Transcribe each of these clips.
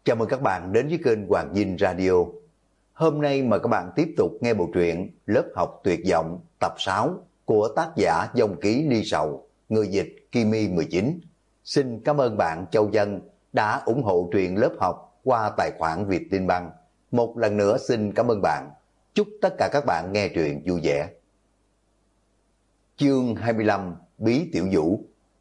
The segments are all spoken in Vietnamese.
Chào mừng các bạn đến với kênh Hoàng Dinh Radio. Hôm nay mời các bạn tiếp tục nghe bộ truyện Lớp học tuyệt vọng tập 6 của tác giả Dòng Ký Ly Sầu, người dịch Kimi 19. Xin cảm ơn bạn Châu Dân đã ủng hộ truyện lớp học qua tài khoản Vietinbank. Một lần nữa xin cảm ơn bạn. Chúc tất cả các bạn nghe truyện vui vẻ. Chương 25 Bí Tiểu Vũ.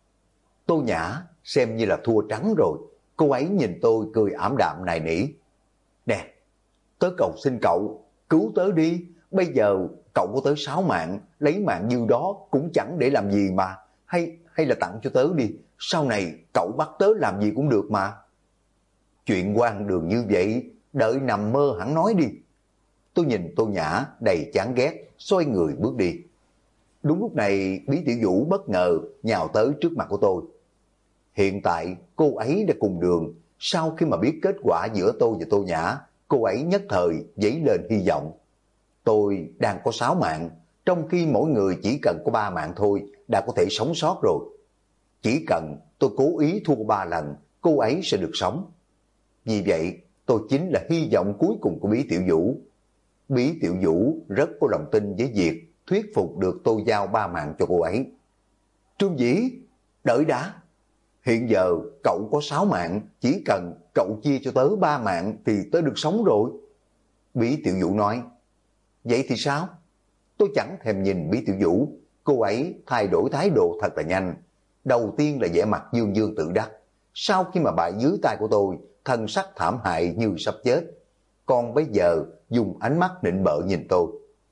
Tô Nhã xem như là thua trắng rồi. Cô ấy nhìn tôi cười ảm đạm nài nỉ. Nè, tớ cầu xin cậu, cứu tớ đi. Bây giờ cậu có tới 6 mạng, lấy mạng dư đó cũng chẳng để làm gì mà. Hay là tặng cho tớ đi, sau này cậu bắt tớ làm gì cũng được mà. Chuyện hoang đường như vậy, đợi nằm mơ hẳn nói đi. Tôi nhìn Tô Nhã đầy chán ghét, xoay người bước đi. Đúng lúc này Bí Tiểu Vũ bất ngờ nhào tới trước mặt của tôi. Hiện tại cô ấy đã cùng đường, sau khi mà biết kết quả giữa tôi và Tô Nhã, cô ấy nhất thời dấy lên hy vọng. Tôi đang có 6 mạng, trong khi mỗi người chỉ cần có 3 mạng thôi đã có thể sống sót rồi. Chỉ cần tôi cố ý thua 3 lần, cô ấy sẽ được sống. Vì vậy, tôi chính là hy vọng cuối cùng của Bí Tiểu Vũ. Bí Tiểu Vũ rất có lòng tin với việc thuyết phục được tôi giao 3 mạng cho cô ấy. Trương Dĩ, đợi đã. Hiện giờ cậu có 6 mạng, chỉ cần cậu chia cho tớ 3 mạng thì tớ được sống rồi. Bí Tiểu Vũ nói. Vậy thì sao? Tôi chẳng thèm nhìn Bí Tiểu Vũ, cô ấy thay đổi thái độ thật là nhanh. Đầu tiên là vẻ mặt dương dương tự đắc. Sau khi mà bại dưới tay của tôi, thân sắc thảm hại như sắp chết. Còn bây giờ dùng ánh mắt nịnh bợ nhìn tôi.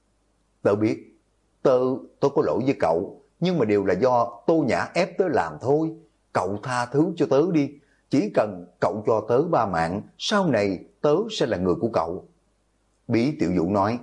Tớ biết, tôi có lỗi với cậu, nhưng mà đều là do Tô Nhã ép tớ làm thôi. Cậu tha thứ cho tớ đi, chỉ cần cậu cho tớ 3 mạng, sau này tớ sẽ là người của cậu. Bí Tiểu Vũ nói.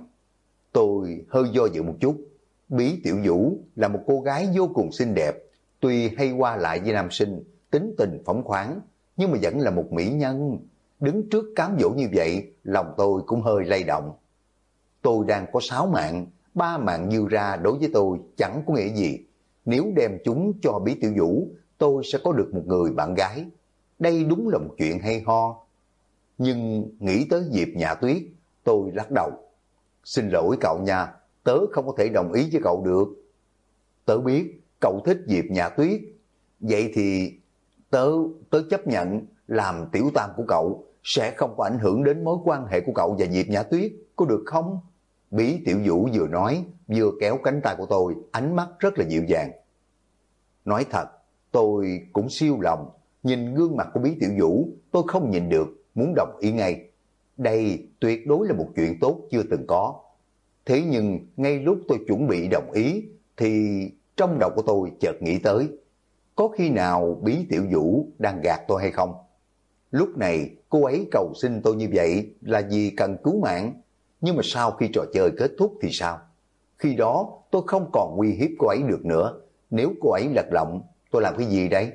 Tôi hơi do dự một chút. Bí Tiểu Vũ là một cô gái vô cùng xinh đẹp, tuy hay qua lại với nam sinh, tính tình phóng khoáng, nhưng mà vẫn là một mỹ nhân. Đứng trước cám dỗ như vậy, lòng tôi cũng hơi lay động. Tôi đang có 6 mạng, 3 mạng dư ra đối với tôi chẳng có nghĩa gì. Nếu đem chúng cho Bí Tiểu Vũ, tôi sẽ có được một người bạn gái. Đây đúng là một chuyện hay ho. Nhưng nghĩ tới Diệp Nhã Tuyết, tôi lắc đầu. Xin lỗi cậu nha, tớ không có thể đồng ý với cậu được. Tớ biết cậu thích Diệp Nhã Tuyết, vậy thì tớ chấp nhận làm tiểu tam của cậu, sẽ không có ảnh hưởng đến mối quan hệ của cậu và Diệp Nhã Tuyết, có được không? Bí Tiểu Vũ vừa nói, vừa kéo cánh tay của tôi, ánh mắt rất là dịu dàng. Nói thật, tôi cũng siêu lòng, nhìn gương mặt của Bí Tiểu Vũ, tôi không nhìn được, muốn đồng ý ngay. Đây tuyệt đối là một chuyện tốt chưa từng có. Thế nhưng ngay lúc tôi chuẩn bị đồng ý, thì trong đầu của tôi chợt nghĩ tới, có khi nào Bí Tiểu Vũ đang gạt tôi hay không? Lúc này cô ấy cầu xin tôi như vậy là vì cần cứu mạng, nhưng mà sau khi trò chơi kết thúc thì sao? Khi đó tôi không còn uy hiếp cô ấy được nữa, nếu cô ấy lật lọng, tôi làm cái gì đây?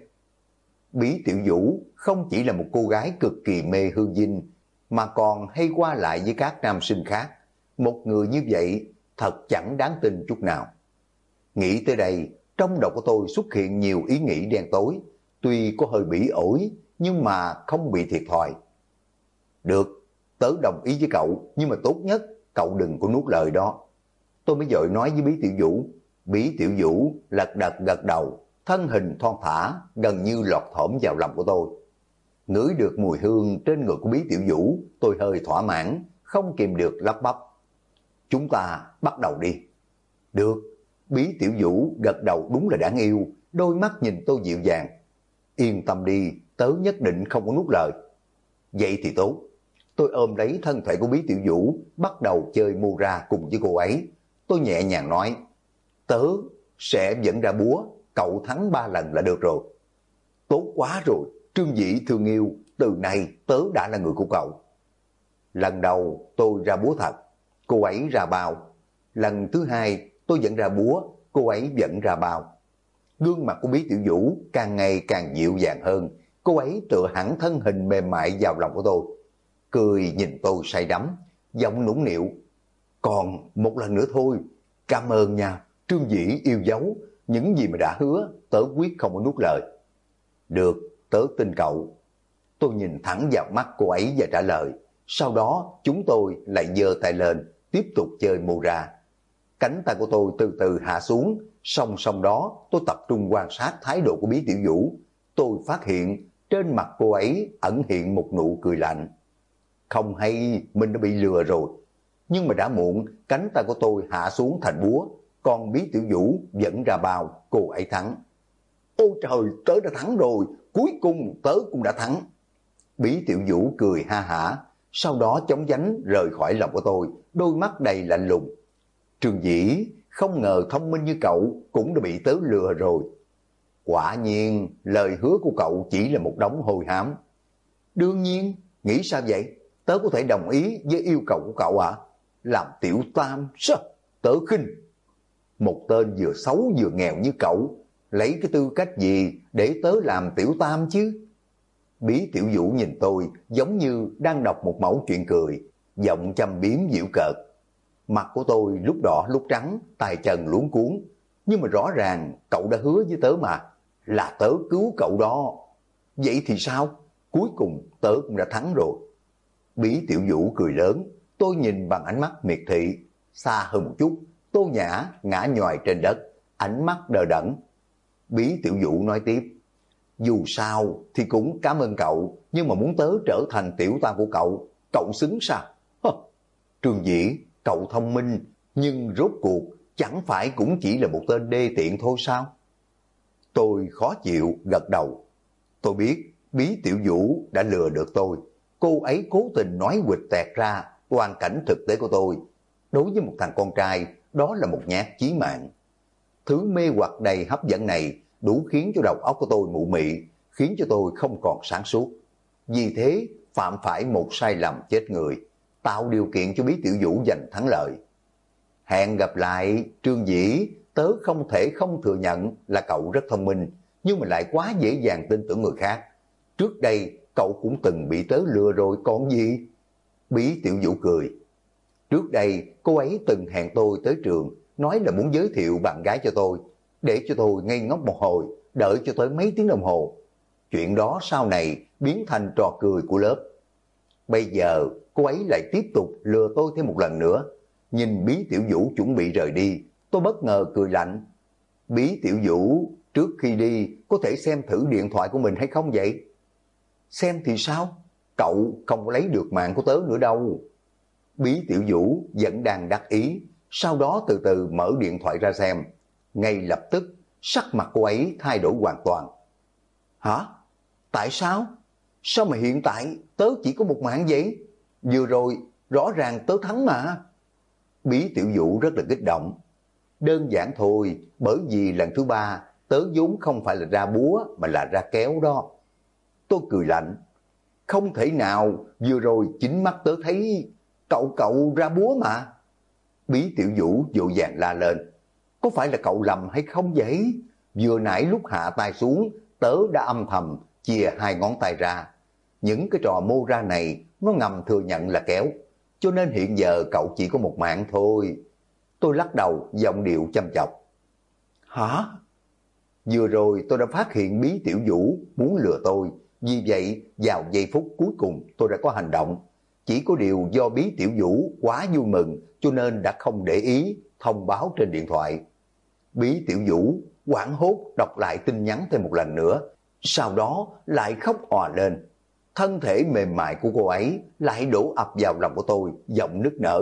Bí Tiểu Vũ không chỉ là một cô gái cực kỳ mê hương dinh, mà còn hay qua lại với các nam sinh khác. Một người như vậy thật chẳng đáng tin chút nào. Nghĩ tới đây, trong đầu của tôi xuất hiện nhiều ý nghĩ đen tối, tuy có hơi bỉ ổi, nhưng mà không bị thiệt thòi. Được, tớ đồng ý với cậu, nhưng mà tốt nhất cậu đừng có nuốt lời đó. Tôi mới vội nói với Bí Tiểu Vũ. Bí Tiểu Vũ lật đật gật đầu, thân hình thon thả, gần như lọt thỏm vào lòng của tôi. Ngửi được mùi hương trên người của Bí Tiểu Vũ, tôi hơi thỏa mãn, không kìm được lắp bắp. Chúng ta bắt đầu đi. Được. Bí Tiểu Vũ gật đầu đúng là đáng yêu, đôi mắt nhìn tôi dịu dàng. Yên tâm đi, tớ nhất định không có nuốt lời. Vậy thì tốt. Tôi ôm lấy thân thể của Bí Tiểu Vũ, bắt đầu chơi mù ra cùng với cô ấy. Tôi nhẹ nhàng nói, tớ sẽ dẫn ra búa, cậu thắng 3 lần là được rồi. Tốt quá rồi, Trương Dĩ thương yêu, từ nay tớ đã là người của cậu. Lần đầu tôi ra búa thật, cô ấy ra bao. Lần thứ hai tôi dẫn ra búa, cô ấy dẫn ra bao. Gương mặt của Bí Tiểu Vũ càng ngày càng dịu dàng hơn, cô ấy tựa hẳn thân hình mềm mại vào lòng của tôi. Cười nhìn tôi say đắm, giọng nũng nịu. Còn một lần nữa thôi, cảm ơn nha, Trương Dĩ yêu dấu, những gì mà đã hứa, tớ quyết không có nuốt lời. Được, tớ tin cậu. Tôi nhìn thẳng vào mắt cô ấy và trả lời. Sau đó chúng tôi lại giơ tay lên, tiếp tục chơi Mora. Cánh tay của tôi từ từ hạ xuống, song song đó tôi tập trung quan sát thái độ của Bí Tiểu Vũ. Tôi phát hiện trên mặt cô ấy ẩn hiện một nụ cười lạnh. Không hay mình đã bị lừa rồi. Nhưng mà đã muộn, cánh tay của tôi hạ xuống thành búa, còn Bí Tiểu Vũ vẫn ra bao, cô ấy thắng. Ôi trời, tớ đã thắng rồi, cuối cùng tớ cũng đã thắng. Bí Tiểu Vũ cười ha hả, sau đó chống vánh rời khỏi lòng của tôi, đôi mắt đầy lạnh lùng. Trương Dĩ, không ngờ thông minh như cậu cũng đã bị tớ lừa rồi. Quả nhiên, lời hứa của cậu chỉ là một đống hôi hám. Đương nhiên, nghĩ sao vậy? Tớ có thể đồng ý với yêu cầu của cậu à? Làm tiểu tam, sao? Tớ khinh. Một tên vừa xấu vừa nghèo như cậu, lấy cái tư cách gì để tớ làm tiểu tam chứ? Bí Tiểu Vũ nhìn tôi giống như đang đọc một mẩu chuyện cười, giọng châm biếm giễu cợt. Mặt của tôi lúc đỏ lúc trắng, tay chân luống cuống. Nhưng mà rõ ràng cậu đã hứa với tớ mà, là tớ cứu cậu đó. Vậy thì sao? Cuối cùng tớ cũng đã thắng rồi. Bí Tiểu Vũ cười lớn, tôi nhìn bằng ánh mắt miệt thị. Xa hơn một chút, Tô Nhã ngã nhòi trên đất, ánh mắt đờ đẫn. Bí Tiểu Vũ nói tiếp, dù sao thì cũng cảm ơn cậu, nhưng mà muốn tớ trở thành tiểu tam của cậu, cậu xứng sao? Trương Dĩ, cậu thông minh, nhưng rốt cuộc chẳng phải cũng chỉ là một tên đê tiện thôi sao? Tôi khó chịu gật đầu. Tôi biết Bí Tiểu Vũ đã lừa được tôi. Cô ấy cố tình nói quịch tẹt ra hoàn cảnh thực tế của tôi. Đối với một thằng con trai, đó là một nhát chí mạng. Thứ mê hoặc đầy hấp dẫn này đủ khiến cho đầu óc của tôi mụ mị, khiến cho tôi không còn sáng suốt. Vì thế, phạm phải một sai lầm chết người, tạo điều kiện cho Bí Tiểu Vũ giành thắng lợi. Hẹn gặp lại, Trương Dĩ, tớ không thể không thừa nhận là cậu rất thông minh, nhưng mà lại quá dễ dàng tin tưởng người khác. Trước đây, cậu cũng từng bị tớ lừa rồi còn gì? Bí Tiểu Vũ cười. Trước đây, cô ấy từng hẹn tôi tới trường, nói là muốn giới thiệu bạn gái cho tôi, để cho tôi ngây ngốc một hồi, đợi cho tới mấy tiếng đồng hồ. Chuyện đó sau này biến thành trò cười của lớp. Bây giờ cô ấy lại tiếp tục lừa tôi thêm một lần nữa. Nhìn Bí Tiểu Vũ chuẩn bị rời đi, tôi bất ngờ cười lạnh. Bí Tiểu Vũ, trước khi đi có thể xem thử điện thoại của mình hay không vậy? Xem thì sao? Cậu không có lấy được mạng của tớ nữa đâu. Bí Tiểu Vũ vẫn đang đắc ý, sau đó từ từ mở điện thoại ra xem. Ngay lập tức, sắc mặt cô ấy thay đổi hoàn toàn. Hả? Tại sao? Sao mà hiện tại tớ chỉ có một mạng vậy? Vừa rồi, rõ ràng tớ thắng mà. Bí Tiểu Vũ rất là kích động. Đơn giản thôi, bởi vì lần thứ ba, tớ vốn không phải là ra búa mà là ra kéo đó. Tôi cười lạnh. Không thể nào, vừa rồi chính mắt tớ thấy cậu ra búa mà. Bí Tiểu Vũ vội vàng la lên. Có phải là cậu lầm hay không vậy? Vừa nãy lúc hạ tay xuống, tớ đã âm thầm chia hai ngón tay ra. Những cái trò mô ra này nó ngầm thừa nhận là kéo, cho nên hiện giờ cậu chỉ có một mạng thôi. Tôi lắc đầu, giọng điệu chăm chọc. Hả? Vừa rồi tôi đã phát hiện Bí Tiểu Vũ muốn lừa tôi, vì vậy vào giây phút cuối cùng tôi đã có hành động. Chỉ có điều do Bí Tiểu Vũ quá vui mừng cho nên đã không để ý thông báo trên điện thoại. Bí Tiểu Vũ hoảng hốt đọc lại tin nhắn thêm một lần nữa, sau đó lại khóc òa lên. Thân thể mềm mại của cô ấy lại đổ ập vào lòng của tôi, giọng nức nở.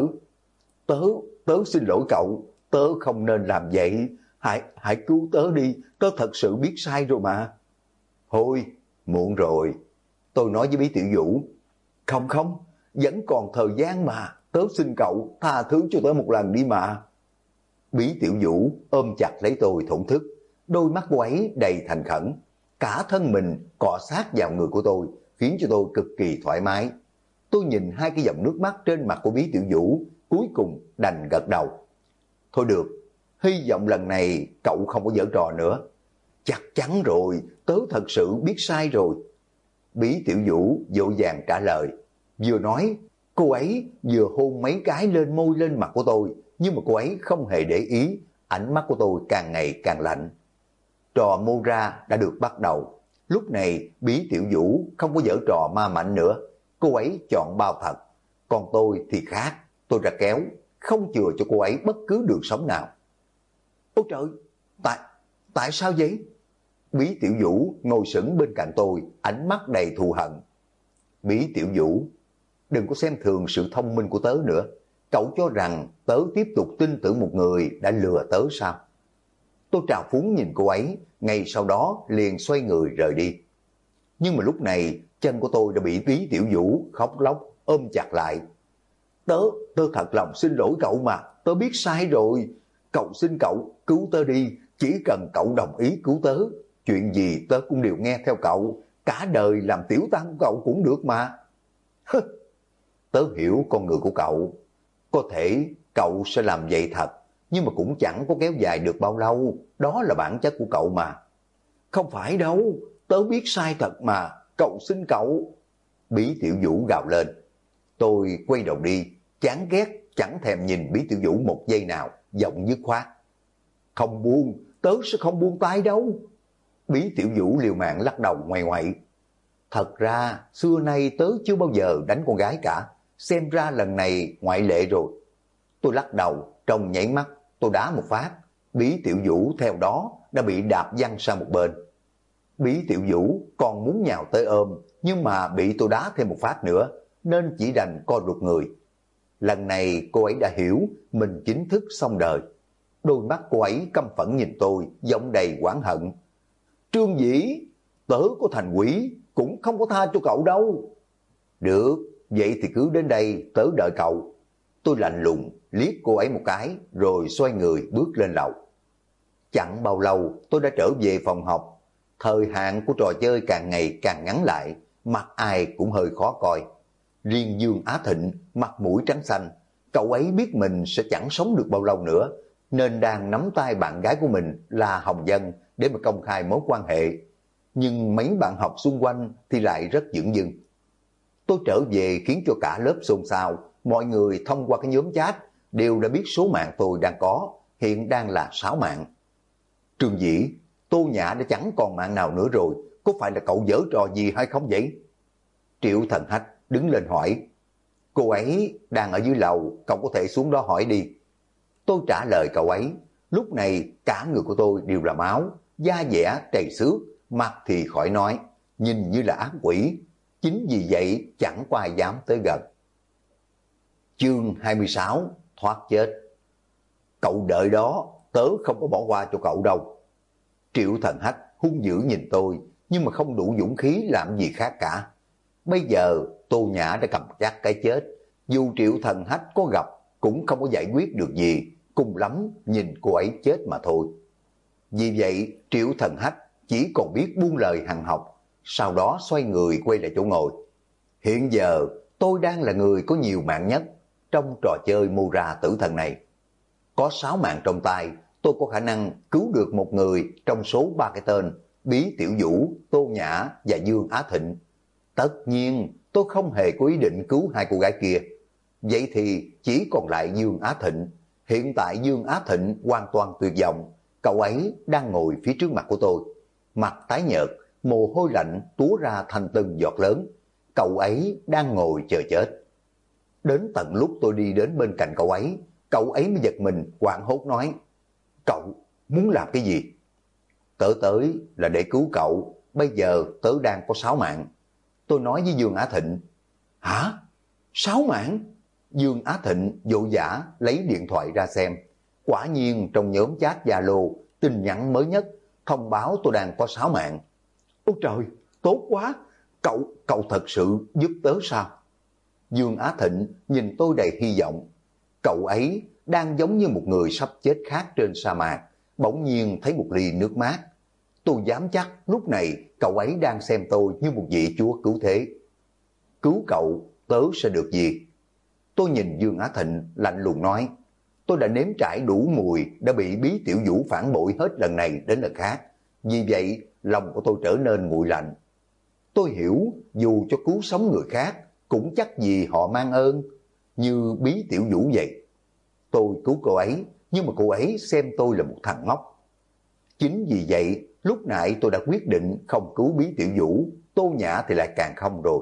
Tớ xin lỗi cậu, tớ không nên làm vậy, hãy cứu tớ đi, tớ thật sự biết sai rồi mà. Thôi, muộn rồi. Tôi nói với Bí Tiểu Vũ. Không, vẫn còn thời gian mà, tớ xin cậu tha thứ cho tớ một lần đi mà. Bí Tiểu Vũ ôm chặt lấy tôi thổn thức, đôi mắt cô ấy đầy thành khẩn, cả thân mình cọ sát vào người của tôi, khiến cho tôi cực kỳ thoải mái. Tôi nhìn hai cái dòng nước mắt trên mặt của Bí Tiểu Vũ, cuối cùng đành gật đầu. Thôi được, hy vọng lần này cậu không có giở trò nữa. Chắc chắn rồi, tớ thật sự biết sai rồi. Bí Tiểu Vũ vội vàng trả lời. Vừa nói, cô ấy vừa hôn mấy cái lên môi lên mặt của tôi, nhưng mà cô ấy không hề để ý, ánh mắt của tôi càng ngày càng lạnh. Trò mô ra đã được bắt đầu. Lúc này Bí Tiểu Vũ không có giở trò ma mạnh nữa, cô ấy chọn bao thật. Còn tôi thì khác, tôi ra kéo, không chừa cho cô ấy bất cứ đường sống nào. Ôi trời, tại sao vậy? Bí Tiểu Vũ ngồi sững bên cạnh tôi, ánh mắt đầy thù hận. Bí Tiểu Vũ, đừng có xem thường sự thông minh của tớ nữa. Cậu cho rằng tớ tiếp tục tin tưởng một người đã lừa tớ sao? Tôi trào phúng nhìn cô ấy, ngay sau đó liền xoay người rời đi. Nhưng mà lúc này chân của tôi đã bị Bí Tiểu Vũ khóc lóc ôm chặt lại. Tớ thật lòng xin lỗi cậu mà, tớ biết sai rồi. Cậu xin cậu cứu tớ đi, chỉ cần cậu đồng ý cứu tớ, chuyện gì tớ cũng đều nghe theo cậu, cả đời làm tiểu tam của cậu cũng được mà. Tớ hiểu con người của cậu, có thể cậu sẽ làm vậy thật, nhưng mà cũng chẳng có kéo dài được bao lâu, đó là bản chất của cậu mà. Không phải đâu, tớ biết sai thật mà, cậu xin cậu. Bí Tiểu Vũ gào lên. Tôi quay đầu đi, chán ghét, chẳng thèm nhìn Bí Tiểu Vũ một giây nào, giọng dứt khoát. Không buông, tớ sẽ không buông tay đâu. Bí Tiểu Vũ liều mạng lắc đầu ngoại ngoại. Thật ra, xưa nay tớ chưa bao giờ đánh con gái cả, xem ra lần này ngoại lệ rồi. Tôi lắc đầu, trong nháy mắt, tôi đá một phát. Bí Tiểu Vũ theo đó đã bị đạp văng sang một bên. Bí Tiểu Vũ còn muốn nhào tới ôm, nhưng mà bị tôi đá thêm một phát nữa, nên chỉ đành co rụt người. Lần này cô ấy đã hiểu mình chính thức xong đời. Đôi mắt cô ấy căm phẫn nhìn tôi, giọng đầy oán hận. Trương Dĩ, tớ có thành quỷ, cũng không có tha cho cậu đâu. Được, vậy thì cứ đến đây, tớ đợi cậu. Tôi lạnh lùng, liếc cô ấy một cái, rồi xoay người bước lên lầu. Chẳng bao lâu, tôi đã trở về phòng học. Thời hạn của trò chơi càng ngày càng ngắn lại, mặt ai cũng hơi khó coi. Riêng Dương Á Thịnh, mặt mũi trắng xanh, cậu ấy biết mình sẽ chẳng sống được bao lâu nữa, nên đang nắm tay bạn gái của mình là Hồng Dân để mà công khai mối quan hệ. Nhưng mấy bạn học xung quanh thì lại rất dửng dưng. Tôi trở về khiến cho cả lớp xôn xao, mọi người thông qua cái nhóm chat đều đã biết số mạng tôi đang có, hiện đang là 6 mạng. Trương Dĩ, Tô Nhã đã chẳng còn mạng nào nữa rồi, có phải là cậu giở trò gì hay không vậy? Triệu Thần Hách đứng lên hỏi. Cô ấy đang ở dưới lầu, cậu có thể xuống đó hỏi đi. Tôi trả lời cậu ấy. Lúc này cả người của tôi đều là máu, da dẻ trầy xước, mặt thì khỏi nói, nhìn như là ác quỷ. Chính vì vậy chẳng có ai dám tới gần. Chương 26, thoát chết. Cậu đợi đó, tớ không có bỏ qua cho cậu đâu. Triệu Thần Hách hung dữ nhìn tôi, nhưng mà không đủ dũng khí làm gì khác cả. Bây giờ Tô Nhã đã cầm chắc cái chết, dù Triệu Thần Hách có gặp cũng không có giải quyết được gì, cùng lắm nhìn cô ấy chết mà thôi. Vì vậy Triệu Thần Hách chỉ còn biết buông lời hằn học, sau đó xoay người quay lại chỗ ngồi. Hiện giờ tôi đang là người có nhiều mạng nhất trong trò chơi mưu ra tử thần này. Có 6 mạng trong tay, tôi có khả năng cứu được một người trong số 3 cái tên Bí Tiểu Vũ, Tô Nhã và Dương Á Thịnh. Tất nhiên tôi không hề có ý định cứu hai cô gái kia. Vậy thì chỉ còn lại Dương Á Thịnh. Hiện tại Dương Á Thịnh hoàn toàn tuyệt vọng. Cậu ấy đang ngồi phía trước mặt của tôi. Mặt tái nhợt, mồ hôi lạnh túa ra thành từng giọt lớn. Cậu ấy đang ngồi chờ chết. Đến tận lúc tôi đi đến bên cạnh cậu ấy mới giật mình hoảng hốt nói. Cậu muốn làm cái gì? Tớ tới là để cứu cậu. Bây giờ tớ đang có 6 mạng. Tôi nói với Dương Á Thịnh. Hả? 6 mạng? Dương Á Thịnh vội vã lấy điện thoại ra xem. Quả nhiên trong nhóm chat Zalo, tin nhắn mới nhất thông báo tôi đang có 6 mạng. Ôi trời, tốt quá. Cậu thật sự giúp tớ sao? Dương Á Thịnh nhìn tôi đầy hy vọng. Cậu ấy đang giống như một người sắp chết khác trên sa mạc, bỗng nhiên thấy một ly nước mát. Tôi dám chắc lúc này cậu ấy đang xem tôi như một vị chúa cứu thế. Cứu cậu, tớ sẽ được gì? Tôi nhìn Dương Á Thịnh lạnh lùng nói. Tôi đã nếm trải đủ mùi, đã bị Bí Tiểu Vũ phản bội hết lần này đến lần khác. Vì vậy, lòng của tôi trở nên nguội lạnh. Tôi hiểu, dù cho cứu sống người khác, cũng chắc gì họ mang ơn, như Bí Tiểu Vũ vậy. Tôi cứu cô ấy, nhưng mà cô ấy xem tôi là một thằng ngốc. Chính vì vậy, Lúc nãy tôi đã quyết định không cứu Bí Tiểu Vũ, Tô Nhã thì lại càng không rồi.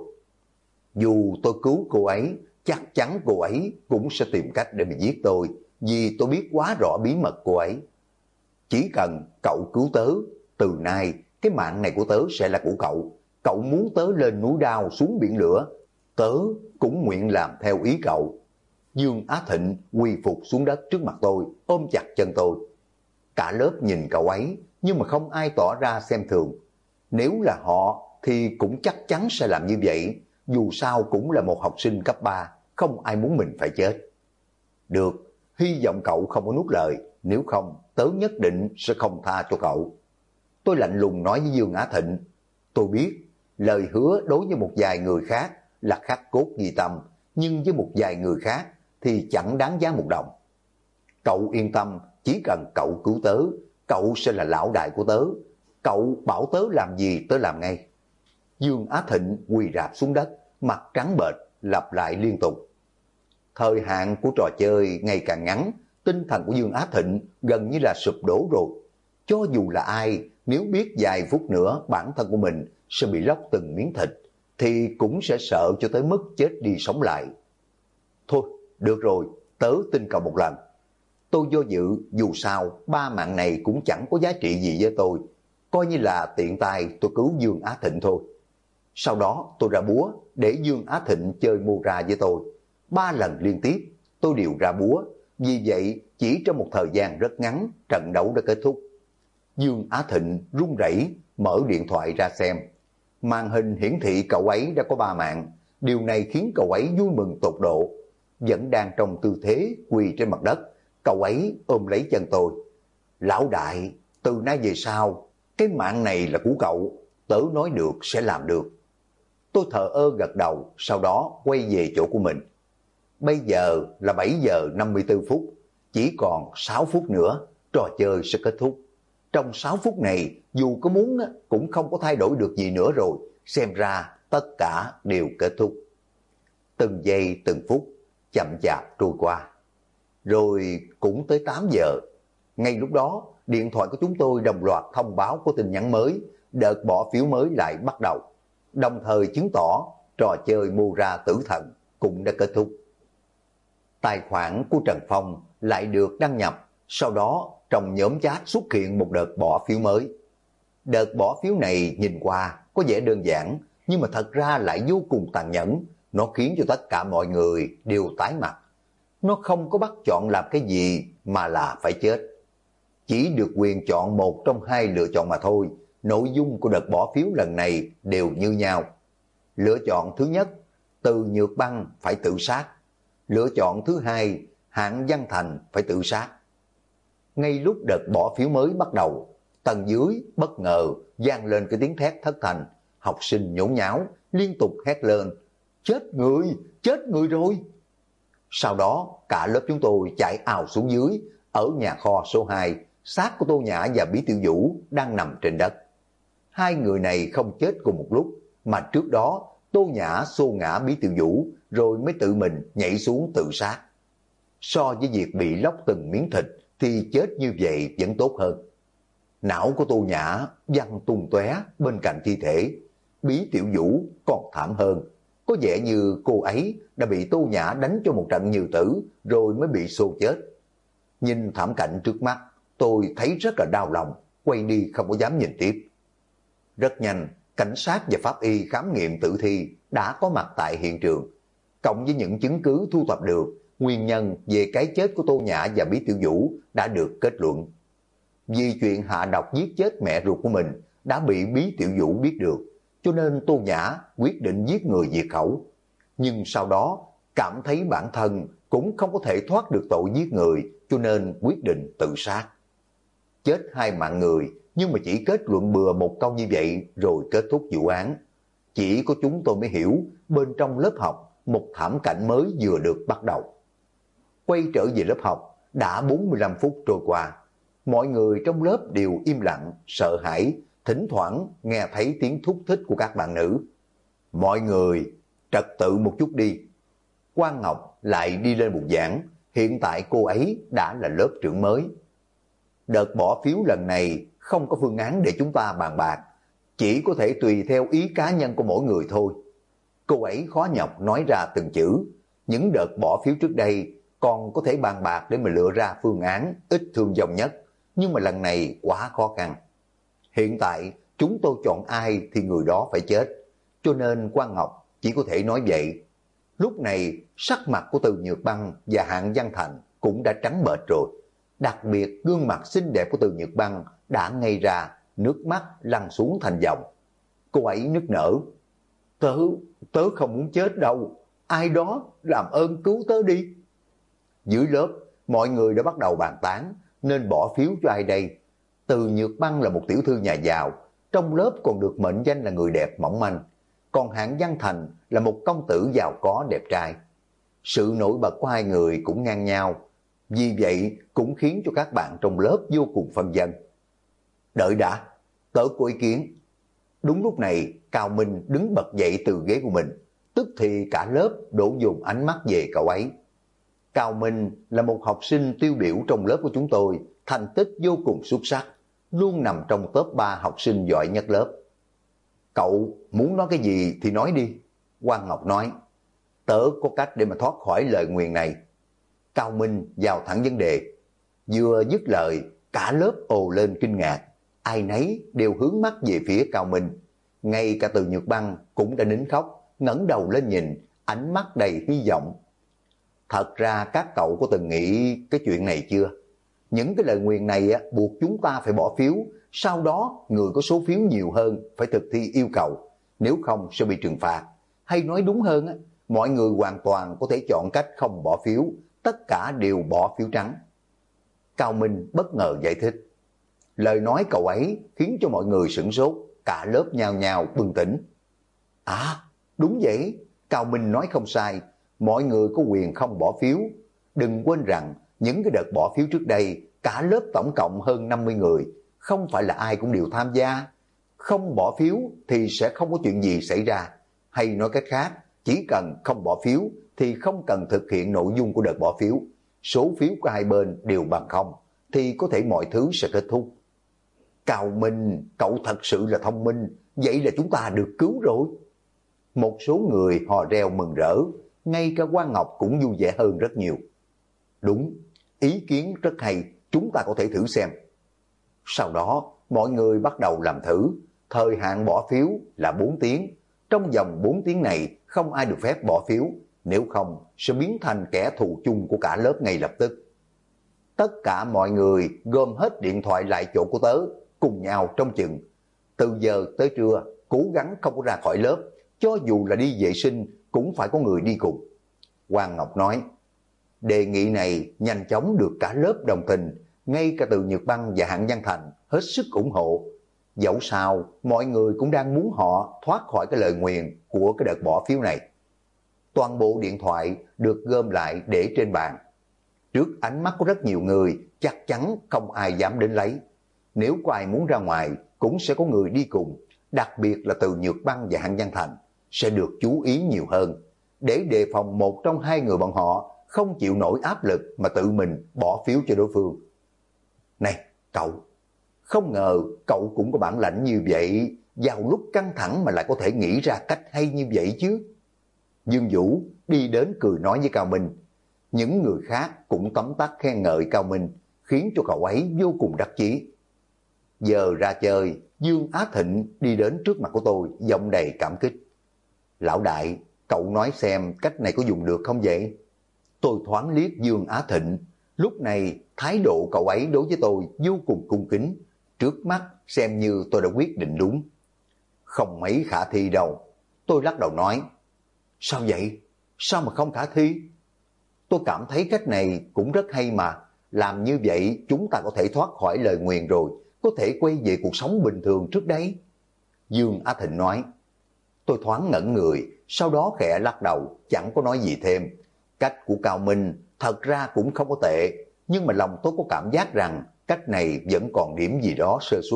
Dù tôi cứu cô ấy, chắc chắn cô ấy cũng sẽ tìm cách để mà giết tôi, vì tôi biết quá rõ bí mật cô ấy. Chỉ cần cậu cứu tớ, từ nay cái mạng này của tớ sẽ là của cậu. Cậu muốn tớ lên núi đao xuống biển lửa, tớ cũng nguyện làm theo ý cậu. Dương Á Thịnh quỳ phục xuống đất trước mặt tôi, ôm chặt chân tôi. Cả lớp nhìn cậu ấy, nhưng mà không ai tỏ ra xem thường. Nếu là họ thì cũng chắc chắn sẽ làm như vậy, dù sao cũng là một học sinh cấp 3, không ai muốn mình phải chết. Được, hy vọng cậu không có nuốt lời, nếu không tớ nhất định sẽ không tha cho cậu. Tôi lạnh lùng nói với Dương Á Thịnh, tôi biết lời hứa đối với một vài người khác là khắc cốt ghi tâm, nhưng với một vài người khác thì chẳng đáng giá một đồng. Cậu yên tâm, chỉ cần cậu cứu tớ, cậu sẽ là lão đại của tớ. Cậu bảo tớ làm gì tớ làm ngay. Dương Á Thịnh quỳ rạp xuống đất, mặt trắng bệch, lặp lại liên tục. Thời hạn của trò chơi ngày càng ngắn, tinh thần của Dương Á Thịnh gần như là sụp đổ rồi. Cho dù là ai, nếu biết vài phút nữa bản thân của mình sẽ bị lóc từng miếng thịt, thì cũng sẽ sợ cho tới mức chết đi sống lại. Thôi, được rồi, tớ tin cậu một lần. Tôi do dự, dù sao 3 mạng này cũng chẳng có giá trị gì với tôi, coi như là tiện tay tôi cứu Dương Á Thịnh thôi. Sau đó tôi ra búa để Dương Á Thịnh chơi mô ra với tôi. 3 lần liên tiếp tôi đều ra búa, vì vậy chỉ trong một thời gian rất ngắn trận đấu đã kết thúc. Dương Á Thịnh run rẩy mở điện thoại ra xem. Màn hình hiển thị cậu ấy đã có 3 mạng, điều này khiến cậu ấy vui mừng tột độ. Vẫn đang trong tư thế quỳ trên mặt đất, cậu ấy ôm lấy chân tôi. Lão đại, từ nay về sau, cái mạng này là của cậu, tớ nói được sẽ làm được. Tôi thờ ơ gật đầu, sau đó quay về chỗ của mình. Bây giờ là 7 giờ 54 phút, chỉ còn 6 phút nữa, trò chơi sẽ kết thúc. Trong 6 phút này, dù có muốn cũng không có thay đổi được gì nữa rồi, xem ra tất cả đều kết thúc. Từng giây từng phút, chậm chạp trôi qua. Rồi cũng tới 8 giờ. Ngay lúc đó, điện thoại của chúng tôi đồng loạt thông báo có tin nhắn mới, đợt bỏ phiếu mới lại bắt đầu. Đồng thời chứng tỏ trò chơi mua ra tử thần cũng đã kết thúc. Tài khoản của Trần Phong lại được đăng nhập, sau đó trong nhóm chat xuất hiện một đợt bỏ phiếu mới. Đợt bỏ phiếu này nhìn qua có vẻ đơn giản, nhưng mà thật ra lại vô cùng tàn nhẫn. Nó khiến cho tất cả mọi người đều tái mặt. Nó không có bắt chọn làm cái gì mà là phải chết. Chỉ được quyền chọn một trong 2 lựa chọn mà thôi. Nội dung của đợt bỏ phiếu lần này đều như nhau. Lựa chọn thứ nhất, Từ Nhược Băng phải tự sát. Lựa chọn thứ hai, Hạng Văn Thành phải tự sát. Ngay lúc đợt bỏ phiếu mới bắt đầu, tầng dưới bất ngờ vang lên cái tiếng thét thất thanh. Học sinh nhốn nháo liên tục hét lên, chết người rồi. Sau đó cả lớp chúng tôi chạy ào xuống dưới. Ở nhà kho số 2, xác của Tô Nhã và Bí Tiểu Vũ đang nằm trên đất. 2 người này không chết cùng một lúc, mà trước đó Tô Nhã xô ngã Bí Tiểu Vũ rồi mới tự mình nhảy xuống tự sát. So với việc bị lóc từng miếng thịt thì chết như vậy vẫn tốt hơn. Não của Tô Nhã văng tung tóe bên cạnh thi thể. Bí Tiểu Vũ còn thảm hơn, có vẻ như cô ấy đã bị Tô Nhã đánh cho một trận nhừ tử rồi mới bị xô chết. Nhìn thảm cảnh trước mắt, tôi thấy rất là đau lòng, quay đi không có dám nhìn tiếp. Rất nhanh, cảnh sát và pháp y khám nghiệm tử thi đã có mặt tại hiện trường. Cộng với những chứng cứ thu thập được, nguyên nhân về cái chết của Tô Nhã và Bí Tiểu Vũ đã được kết luận. Vì chuyện hạ độc giết chết mẹ ruột của mình đã bị Bí Tiểu Vũ biết được, cho nên Tô Nhã quyết định giết người diệt khẩu. Nhưng sau đó cảm thấy bản thân cũng không có thể thoát được tội giết người, cho nên quyết định tự sát. Chết 2 mạng người, nhưng mà chỉ kết luận bừa một câu như vậy rồi kết thúc vụ án. Chỉ có chúng tôi mới hiểu bên trong lớp học một thảm cảnh mới vừa được bắt đầu. Quay trở về lớp học, đã 45 phút trôi qua. Mọi người trong lớp đều im lặng, sợ hãi, thỉnh thoảng nghe thấy tiếng thúc thích của các bạn nữ. Mọi người trật tự một chút đi. Quang Ngọc lại đi lên bục giảng, hiện tại cô ấy đã là lớp trưởng mới. Đợt bỏ phiếu lần này không có phương án để chúng ta bàn bạc, chỉ có thể tùy theo ý cá nhân của mỗi người thôi. Cô ấy khó nhọc nói ra từng chữ. Những đợt bỏ phiếu trước đây còn có thể bàn bạc để mà lựa ra phương án ít thương vong nhất, nhưng mà lần này quá khó khăn. Hiện tại chúng tôi chọn ai thì người đó phải chết, cho nên Quang Ngọc chỉ có thể nói vậy. Lúc này sắc mặt của Từ Nhược Băng và Hạng Văn Thành cũng đã trắng bệch rồi. Đặc biệt gương mặt xinh đẹp của Từ Nhược Băng đã ngây ra, nước mắt lăn xuống thành dòng. Cô ấy nức nở. Tớ không muốn chết đâu. Ai đó làm ơn cứu tớ đi. Dưới lớp, mọi người đã bắt đầu bàn tán nên bỏ phiếu cho ai đây. Từ Nhược Băng là một tiểu thư nhà giàu, trong lớp còn được mệnh danh là người đẹp mỏng manh. Còn Hạng Văn Thành là một công tử giàu có đẹp trai. Sự nổi bật của hai người cũng ngang nhau, vì vậy cũng khiến cho các bạn trong lớp vô cùng phân vân. Đợi đã, tớ có ý kiến. Đúng lúc này, Cao Minh đứng bật dậy từ ghế của mình, tức thì cả lớp đổ dồn ánh mắt về cậu ấy. Cao Minh là một học sinh tiêu biểu trong lớp của chúng tôi, thành tích vô cùng xuất sắc, luôn nằm trong top 3 học sinh giỏi nhất lớp. Cậu muốn nói cái gì thì nói đi, Quang Ngọc nói. Tớ có cách để mà thoát khỏi lời nguyền này. Cao Minh vào thẳng vấn đề. Vừa dứt lời, cả lớp ồ lên kinh ngạc. Ai nấy đều hướng mắt về phía Cao Minh. Ngay cả Từ Nhược Băng cũng đã nín khóc, ngẩng đầu lên nhìn, ánh mắt đầy hy vọng. Thật ra các cậu có từng nghĩ cái chuyện này chưa? Những cái lời nguyền này buộc chúng ta phải bỏ phiếu, sau đó người có số phiếu nhiều hơn phải thực thi yêu cầu, nếu không sẽ bị trừng phạt. Hay nói đúng hơn, mọi người hoàn toàn có thể chọn cách không bỏ phiếu, tất cả đều bỏ phiếu trắng. Cao Minh bất ngờ giải thích. Lời nói cậu ấy khiến cho mọi người sửng sốt, cả lớp nhao nhao bừng tỉnh. À, đúng vậy, Cao Minh nói không sai, mọi người có quyền không bỏ phiếu. Đừng quên rằng những cái đợt bỏ phiếu trước đây, cả lớp tổng cộng hơn 50 người, không phải là ai cũng đều tham gia. Không bỏ phiếu thì sẽ không có chuyện gì xảy ra. Hay nói cách khác, chỉ cần không bỏ phiếu thì không cần thực hiện nội dung của đợt bỏ phiếu. Số phiếu của hai bên đều bằng không, thì có thể mọi thứ sẽ kết thúc. Cao Minh, cậu thật sự là thông minh, vậy là chúng ta được cứu rồi. Một số người hò reo mừng rỡ, ngay cả Quang Ngọc cũng vui vẻ hơn rất nhiều. Đúng, ý kiến rất hay, chúng ta có thể thử xem. Sau đó, mọi người bắt đầu làm thử. Thời hạn bỏ phiếu là 4 tiếng. Trong vòng 4 tiếng này, không ai được phép bỏ phiếu, nếu không sẽ biến thành kẻ thù chung của cả lớp ngay lập tức. Tất cả mọi người gom hết điện thoại lại chỗ của tớ, cùng nhau trông chừng. Từ giờ tới trưa, cố gắng không có ra khỏi lớp, cho dù là đi vệ sinh cũng phải có người đi cùng. Quang Ngọc nói. Đề nghị này nhanh chóng được cả lớp đồng tình, ngay cả Từ Nhược Băng và Hạng Văn Thành hết sức ủng hộ. Dẫu sao, mọi người cũng đang muốn họ thoát khỏi cái lời nguyền của cái đợt bỏ phiếu này. Toàn bộ điện thoại được gom lại để trên bàn. Trước ánh mắt của rất nhiều người, chắc chắn không ai dám đến lấy. Nếu có ai muốn ra ngoài, cũng sẽ có người đi cùng, đặc biệt là Từ Nhược Băng và Hạng Văn Thành, sẽ được chú ý nhiều hơn, để đề phòng một trong hai người bọn họ không chịu nổi áp lực mà tự mình bỏ phiếu cho đối phương. Này, cậu, không ngờ cậu cũng có bản lãnh như vậy, vào lúc căng thẳng mà lại có thể nghĩ ra cách hay như vậy chứ. Dương Vũ đi đến cười nói với Cao Minh. Những người khác cũng tấm tắc khen ngợi Cao Minh, khiến cho cậu ấy vô cùng đắc chí. Giờ ra chơi, Dương Á Thịnh đi đến trước mặt của tôi, giọng đầy cảm kích. Lão đại, cậu nói xem cách này có dùng được không vậy? Tôi thoáng liếc Dương Á Thịnh, lúc này thái độ cậu ấy đối với tôi vô cùng cung kính, trước mắt xem như tôi đã quyết định đúng. Không mấy khả thi đâu, tôi lắc đầu nói. Sao vậy? Sao mà không khả thi? Tôi cảm thấy cách này cũng rất hay mà, làm như vậy chúng ta có thể thoát khỏi lời nguyền rồi, có thể quay về cuộc sống bình thường trước đấy. Dương Á Thịnh nói. Tôi thoáng ngẩn người, sau đó khẽ lắc đầu, chẳng có nói gì thêm. Cách của Cao Minh thật ra cũng không có tệ, nhưng mà lòng tôi có cảm giác rằng cách này vẫn còn điểm gì đó sơ suất.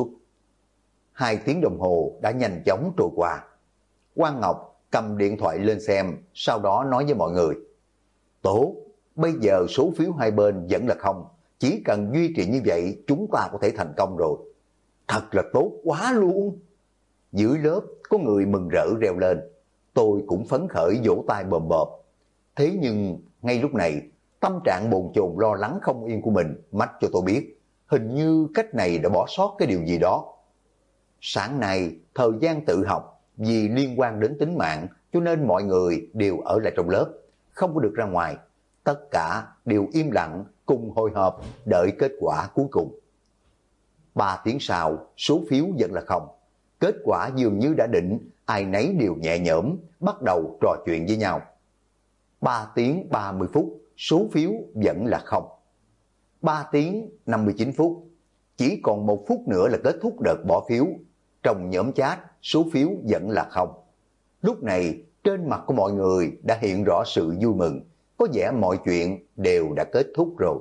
2 tiếng đồng hồ đã nhanh chóng trôi qua. Quang Ngọc cầm điện thoại lên xem, sau đó nói với mọi người. Tốt, bây giờ số phiếu hai bên vẫn là không, chỉ cần duy trì như vậy chúng ta có thể thành công rồi. thật là tốt quá luôn. Dưới lớp có người mừng rỡ reo lên, tôi cũng phấn khởi vỗ tay bồm bộp. Thế nhưng ngay lúc này, tâm trạng bồn chồn lo lắng không yên của mình mách cho tôi biết, hình như cách này đã bỏ sót cái điều gì đó. Sáng nay, thời gian tự học vì liên quan đến tính mạng cho nên mọi người đều ở lại trong lớp, không có được ra ngoài. Tất cả đều im lặng cùng hồi hộp đợi kết quả cuối cùng. 3 tiếng sau, số phiếu vẫn là không. Kết quả dường như đã định, ai nấy đều nhẹ nhõm, bắt đầu trò chuyện với nhau. 3 tiếng 30 phút, số phiếu vẫn là không. 3 tiếng 59 phút, chỉ còn 1 phút nữa là kết thúc đợt bỏ phiếu. Trong nhóm chat, số phiếu vẫn là không. Lúc này, trên mặt của mọi người đã hiện rõ sự vui mừng, có vẻ mọi chuyện đều đã kết thúc rồi.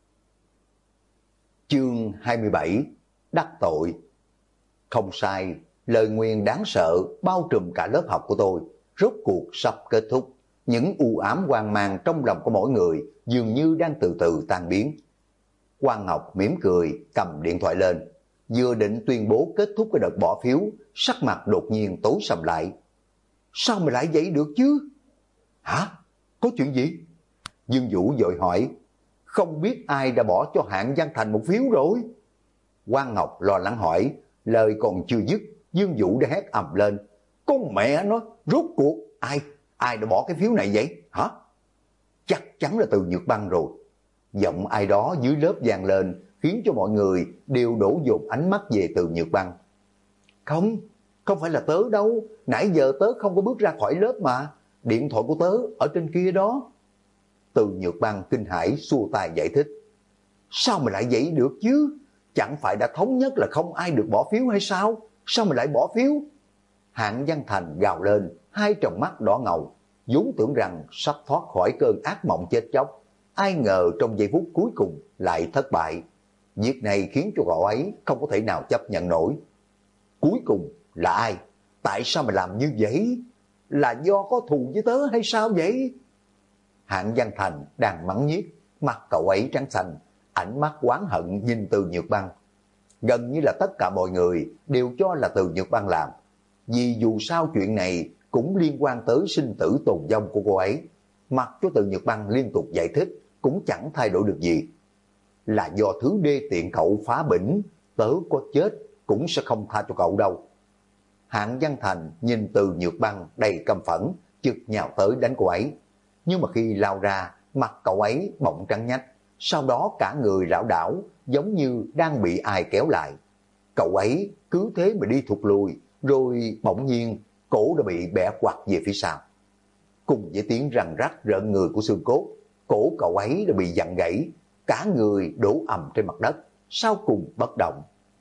Chương 27, đắc tội. Không sai, lời nguyền đáng sợ bao trùm cả lớp học của tôi, rốt cuộc sắp kết thúc. Những u ám hoang mang trong lòng của mỗi người dường như đang từ từ tan biến. Quang Ngọc mỉm cười cầm điện thoại lên, vừa định tuyên bố kết thúc cái đợt bỏ phiếu, sắc mặt đột nhiên tối sầm lại. Sao mà lại vậy được chứ? Hả? Có chuyện gì? Dương Vũ vội hỏi. Không biết ai đã bỏ cho Hạng Văn Thành một phiếu rồi? Quang Ngọc lo lắng hỏi, lời còn chưa dứt, Dương Vũ đã hét ầm lên. Con mẹ nó, rốt cuộc ai đã bỏ cái phiếu này vậy? Hả? Chắc chắn là Từ Nhược Băng rồi. Giọng ai đó dưới lớp vang lên, khiến cho mọi người đều đổ dồn ánh mắt về Từ Nhược Băng. Không phải là tớ đâu, nãy giờ tớ không có bước ra khỏi lớp mà, điện thoại của tớ ở trên kia đó. Từ Nhược Băng kinh hãi xua tay giải thích. Sao mà lại vậy được chứ? Chẳng phải đã thống nhất là không ai được bỏ phiếu hay sao? Sao mà lại bỏ phiếu? Hạng Văn Thành gào lên, hai tròng mắt đỏ ngầu, vốn tưởng rằng sắp thoát khỏi cơn ác mộng chết chóc. Ai ngờ trong giây phút cuối cùng lại thất bại. Việc này khiến cho cậu ấy không có thể nào chấp nhận nổi. Cuối cùng là ai? Tại sao mà làm như vậy? Là do có thù với tớ hay sao vậy? Hạng Văn Thành đang mắng nhiếc, mặt cậu ấy trắng xanh, ánh mắt oán hận nhìn Từ Nhược Băng. Gần như là tất cả mọi người đều cho là Từ Nhược Băng làm, vì dù sao chuyện này cũng liên quan tới sinh tử tồn vong của cô ấy. Mặc cho Từ Nhược Băng liên tục giải thích cũng chẳng thay đổi được gì. Là do thứ đê tiện cậu phá bỉnh, tớ có chết cũng sẽ không tha cho cậu đâu. Hạng Văn Thành nhìn Từ Nhược Băng đầy căm phẫn, chực nhào tới đánh cô ấy. Nhưng mà khi lao ra, mặt cậu ấy bỗng trắng nhách, sau đó cả người lảo đảo giống như đang bị ai kéo lại. Cậu ấy cứ thế mà đi thụt lùi, rồi bỗng nhiên cổ đã bị bẻ quặt về phía sau. Cùng với tiếng răng rắc rợn người của xương cốt, cổ cậu ấy đã bị vặn gãy, cả người đổ ầm trên mặt đất, sau cùng bất động.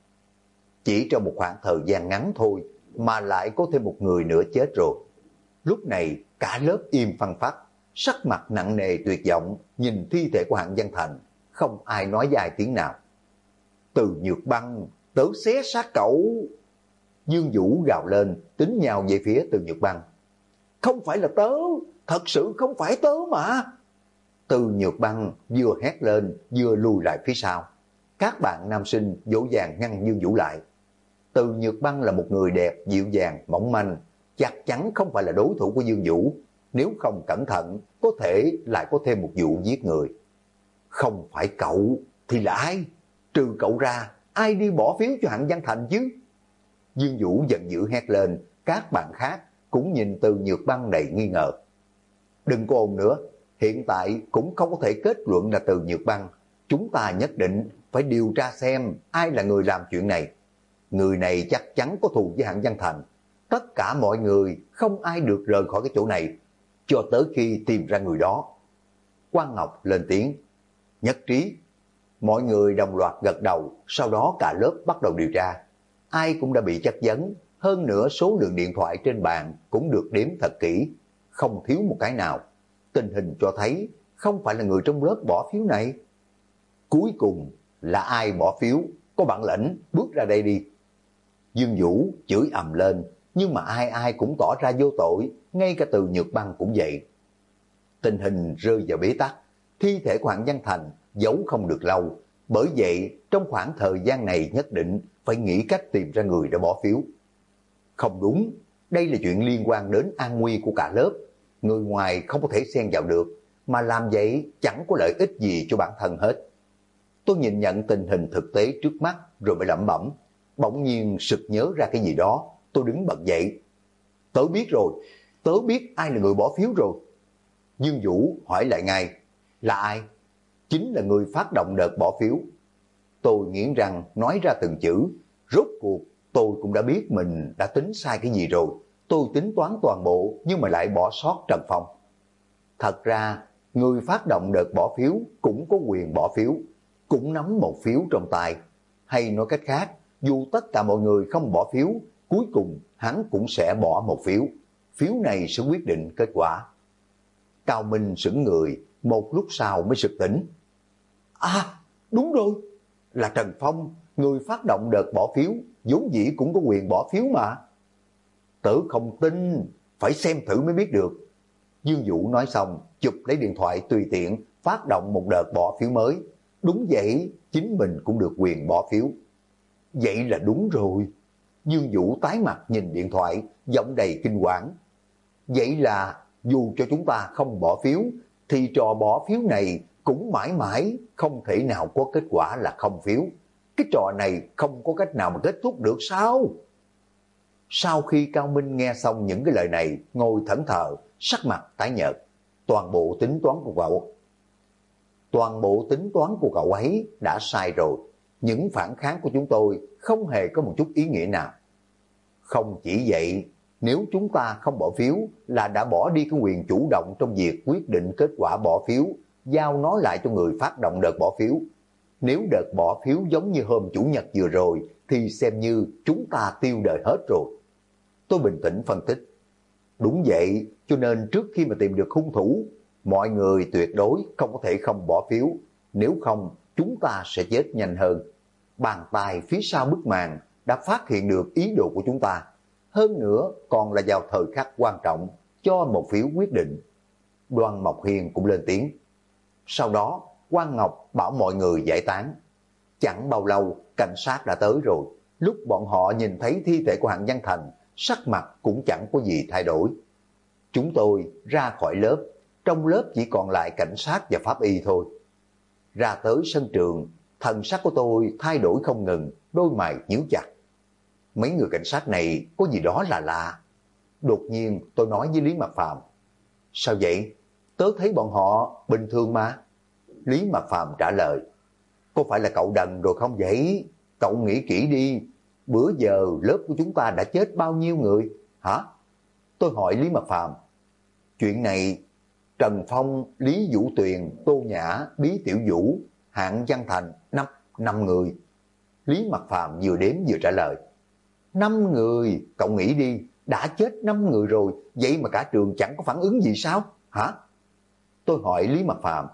Chỉ trong một khoảng thời gian ngắn thôi mà lại có thêm một người nữa chết rồi. Lúc này cả lớp im phăng phắc, sắc mặt nặng nề tuyệt vọng nhìn thi thể của Hạng Văn Thành, không ai nói dài tiếng nào. Từ Nhược Băng, tớ xé xác cậu. Dương Vũ gào lên, tính nhào về phía Từ Nhược Băng. Không phải là tớ, thật sự không phải tớ mà. Từ Nhược Băng vừa hét lên vừa lùi lại phía sau. Các bạn nam sinh dỗ dàng ngăn Dương Vũ lại. Từ Nhược Băng là một người đẹp, dịu dàng, mỏng manh, chắc chắn không phải là đối thủ của Dương Vũ. Nếu không cẩn thận, có thể lại có thêm một vụ giết người. Không phải cậu, thì là ai? Trừ cậu ra, ai đi bỏ phiếu cho Hạng Văn Thành chứ? Dương Vũ giận dữ hét lên, các bạn khác cũng nhìn Từ Nhược Băng đầy nghi ngờ. Đừng có ồn nữa, hiện tại cũng không có thể kết luận là Từ Nhược Băng. Chúng ta nhất định phải điều tra xem ai là người làm chuyện này. Người này chắc chắn có thù với Hạng Văn Thành. Tất cả mọi người không ai được rời khỏi cái chỗ này cho tới khi tìm ra người đó. Quang Ngọc lên tiếng. Nhất trí. Mọi người đồng loạt gật đầu, sau đó cả lớp bắt đầu điều tra. Ai cũng đã bị chất vấn, hơn nữa số lượng điện thoại trên bàn cũng được đếm thật kỹ, không thiếu một cái nào. Tình hình cho thấy không phải là người trong lớp bỏ phiếu này. Cuối cùng là ai bỏ phiếu, có bản lĩnh bước ra đây đi. Dương Vũ chửi ầm lên, nhưng mà ai cũng tỏ ra vô tội, ngay cả Từ Nhược Băng cũng vậy. Tình hình rơi vào bế tắc, thi thể của Hạng Văn Thành giấu không được lâu, bởi vậy trong khoảng thời gian này nhất định phải nghĩ cách tìm ra người đã bỏ phiếu. Không đúng, đây là chuyện liên quan đến an nguy của cả lớp. Người ngoài không có thể xen vào được, mà làm vậy chẳng có lợi ích gì cho bản thân hết. Tôi nhìn nhận tình hình thực tế trước mắt rồi mới lẩm bẩm. Bỗng nhiên sực nhớ ra cái gì đó, tôi đứng bật dậy. Tớ biết rồi, tớ biết ai là người bỏ phiếu rồi. Dương Vũ hỏi lại ngay, là ai? Chính là người phát động đợt bỏ phiếu. Tôi nghiến răng nói ra từng chữ, rốt cuộc tôi cũng đã biết mình đã tính sai cái gì rồi. Tôi tính toán toàn bộ nhưng mà lại bỏ sót Trần Phong. Thật ra, người phát động đợt bỏ phiếu cũng có quyền bỏ phiếu, cũng nắm một phiếu trong tay. Hay nói cách khác, dù tất cả mọi người không bỏ phiếu, cuối cùng hắn cũng sẽ bỏ một phiếu. Phiếu này sẽ quyết định kết quả. Cao Minh sững người, một lúc sau mới sực tỉnh. À, đúng rồi, là Trần Phong, người phát động đợt bỏ phiếu, vốn dĩ cũng có quyền bỏ phiếu mà. Tớ không tin, phải xem thử mới biết được. Dương Vũ nói xong, chụp lấy điện thoại tùy tiện, phát động một đợt bỏ phiếu mới. Đúng vậy, chính mình cũng được quyền bỏ phiếu. Vậy là đúng rồi. Dương Vũ tái mặt nhìn điện thoại, giọng đầy kinh quản. Vậy là dù cho chúng ta không bỏ phiếu, thì trò bỏ phiếu này cũng mãi mãi không thể nào có kết quả là không phiếu. Cái trò này không có cách nào mà kết thúc được sao? Sau khi Cao Minh nghe xong những cái lời này, ngồi thẫn thờ, sắc mặt tái nhợt. Toàn bộ tính toán của cậu ấy đã sai rồi. Những phản kháng của chúng tôi không hề có một chút ý nghĩa nào. Không chỉ vậy, nếu chúng ta không bỏ phiếu là đã bỏ đi cái quyền chủ động trong việc quyết định kết quả bỏ phiếu, giao nó lại cho người phát động đợt bỏ phiếu. Nếu đợt bỏ phiếu giống như hôm Chủ nhật vừa rồi thì xem như chúng ta tiêu đời hết rồi. Tôi bình tĩnh phân tích. Đúng vậy, cho nên trước khi mà tìm được hung thủ, mọi người tuyệt đối không có thể không bỏ phiếu, nếu không chúng ta sẽ chết nhanh hơn. Bàn tay phía sau bức màn đã phát hiện được ý đồ của chúng ta, hơn nữa còn là vào thời khắc quan trọng cho một phiếu quyết định. Đoan Mộc Hiên cũng lên tiếng. Sau đó Quang Ngọc bảo mọi người giải tán. Chẳng bao lâu cảnh sát đã tới rồi. Lúc bọn họ nhìn thấy thi thể của Hạng Văn Thành, sắc mặt cũng chẳng có gì thay đổi. Chúng tôi ra khỏi lớp, trong lớp chỉ còn lại cảnh sát và pháp y thôi. Ra tới sân trường, thần sắc của tôi thay đổi không ngừng, đôi mày nhíu chặt. Mấy người cảnh sát này có gì đó là lạ. Đột nhiên tôi nói với Lý Mạc Phàm, sao vậy? Tớ thấy bọn họ bình thường mà. Lý Mạc Phàm trả lời, có phải là cậu đần rồi không vậy? Cậu nghĩ kỹ đi, bữa giờ lớp của chúng ta đã chết bao nhiêu người, hả? Tôi hỏi Lý Mạc Phàm, chuyện này Trần Phong, Lý Vũ Tuyền, Tô Nhã, Bí Tiểu Vũ, Hạng Văn Thành, năm người. Lý Mạc Phàm vừa đếm vừa trả lời, 5 người, cậu nghĩ đi, đã chết 5 người rồi, vậy mà cả trường chẳng có phản ứng gì sao, hả? Tôi hỏi Lý Mạc Phàm,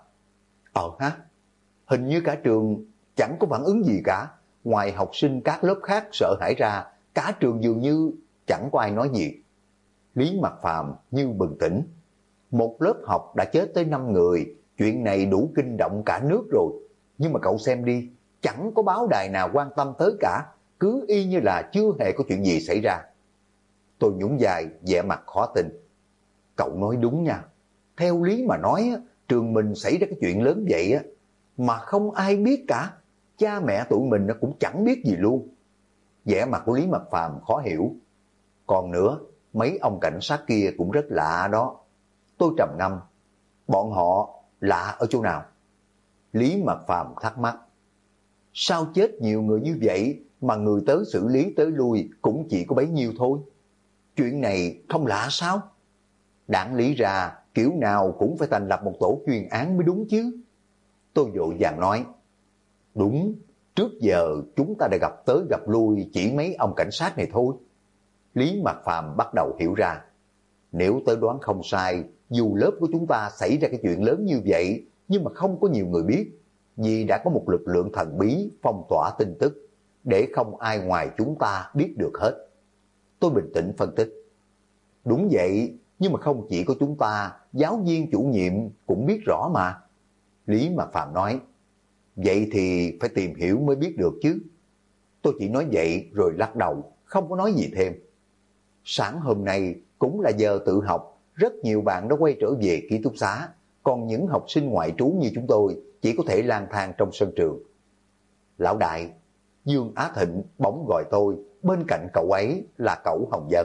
hình như cả trường chẳng có phản ứng gì cả, ngoài học sinh các lớp khác sợ hãi ra, cả trường dường như chẳng có ai nói gì. Lý Mạc Phàm như bừng tỉnh, một lớp học đã chết tới 5 người, chuyện này đủ kinh động cả nước rồi, nhưng mà cậu xem đi, chẳng có báo đài nào quan tâm tới cả, cứ y như là chưa hề có chuyện gì xảy ra. Tôi nhún vai, vẻ mặt khó tin. Cậu nói đúng nha, theo lý mà nói, trường mình xảy ra cái chuyện lớn vậy mà không ai biết cả, cha mẹ tụi mình cũng chẳng biết gì luôn. Vẻ mặt của Lý Mạc Phàm khó hiểu. Còn nữa, mấy ông cảnh sát kia cũng rất lạ đó. Tôi trầm ngâm, bọn họ lạ ở chỗ nào? Lý Mạc Phàm thắc mắc, sao chết nhiều người như vậy mà người tới xử lý tới lui cũng chỉ có bấy nhiêu thôi? Chuyện này không lạ sao? Đáng lý ra kiểu nào cũng phải thành lập một tổ chuyên án mới đúng chứ. Tôi vội vàng nói, đúng, trước giờ chúng ta đã gặp tới gặp lui chỉ mấy ông cảnh sát này thôi. Lý Mạc Phàm bắt đầu hiểu ra, nếu tới đoán không sai, dù lớp của chúng ta xảy ra cái chuyện lớn như vậy, nhưng mà không có nhiều người biết, vì đã có một lực lượng thần bí phong tỏa tin tức, để không ai ngoài chúng ta biết được hết. Tôi bình tĩnh phân tích, đúng vậy, nhưng mà không chỉ có chúng ta, giáo viên chủ nhiệm cũng biết rõ mà. Lý Mạc Phàm nói, vậy thì phải tìm hiểu mới biết được chứ. Tôi chỉ nói vậy rồi lắc đầu, không có nói gì thêm. Sáng hôm nay cũng là giờ tự học, rất nhiều bạn đã quay trở về ký túc xá, còn những học sinh ngoại trú như chúng tôi chỉ có thể lang thang trong sân trường. Lão đại, Dương Á Thịnh bỗng gọi tôi, bên cạnh cậu ấy là cậu Hồng Dân.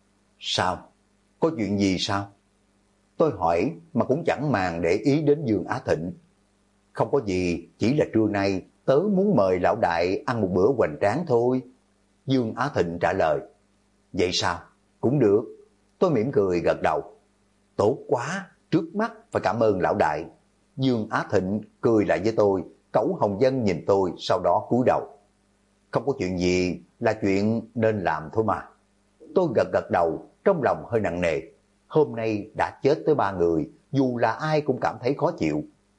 Sao? Có chuyện gì sao? Tôi hỏi mà cũng chẳng màng để ý đến Dương Á Thịnh. Không có gì, chỉ là trưa nay tớ muốn mời lão đại ăn một bữa hoành tráng thôi. Dương Á Thịnh trả lời. Vậy sao? Cũng được. Tôi mỉm cười gật đầu. Tốt quá, trước mắt phải cảm ơn lão đại. Dương Á Thịnh cười lại với tôi, cậu Hồng Dân nhìn tôi, sau đó cúi đầu. Không có chuyện gì, là chuyện nên làm thôi mà. Tôi gật gật đầu, trong lòng hơi nặng nề. Hôm nay đã chết tới 3 người, dù là ai cũng cảm thấy khó chịu.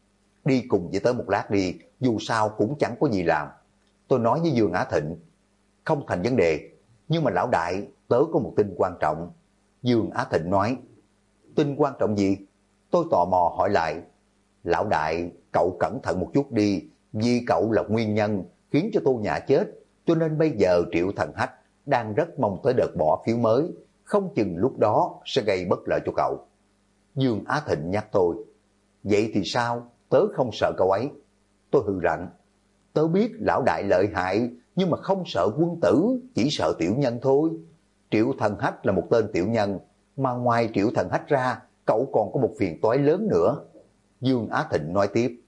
Đi cùng với tớ một lát đi, dù sao cũng chẳng có gì làm. Tôi nói với Dương Á Thịnh. Không thành vấn đề, nhưng mà lão đại, tớ có một tin quan trọng. Dương Á Thịnh nói. Tin quan trọng gì? Tôi tò mò hỏi lại. Lão đại, cậu cẩn thận một chút đi, vì cậu là nguyên nhân khiến cho Tô Nhã chết, cho nên bây giờ Triệu Thần Hách đang rất mong tới đợt bỏ phiếu mới, không chừng lúc đó sẽ gây bất lợi cho cậu. Dương Á Thịnh nhắc tôi. Vậy thì sao? Tớ không sợ cậu ấy. Tôi hừ lạnh. Tớ biết lão đại lợi hại, nhưng mà không sợ quân tử, chỉ sợ tiểu nhân thôi. Triệu Thần Hách là một tên tiểu nhân, mà ngoài Triệu Thần Hách ra, cậu còn có một phiền toái lớn nữa. Dương Á Thịnh nói tiếp.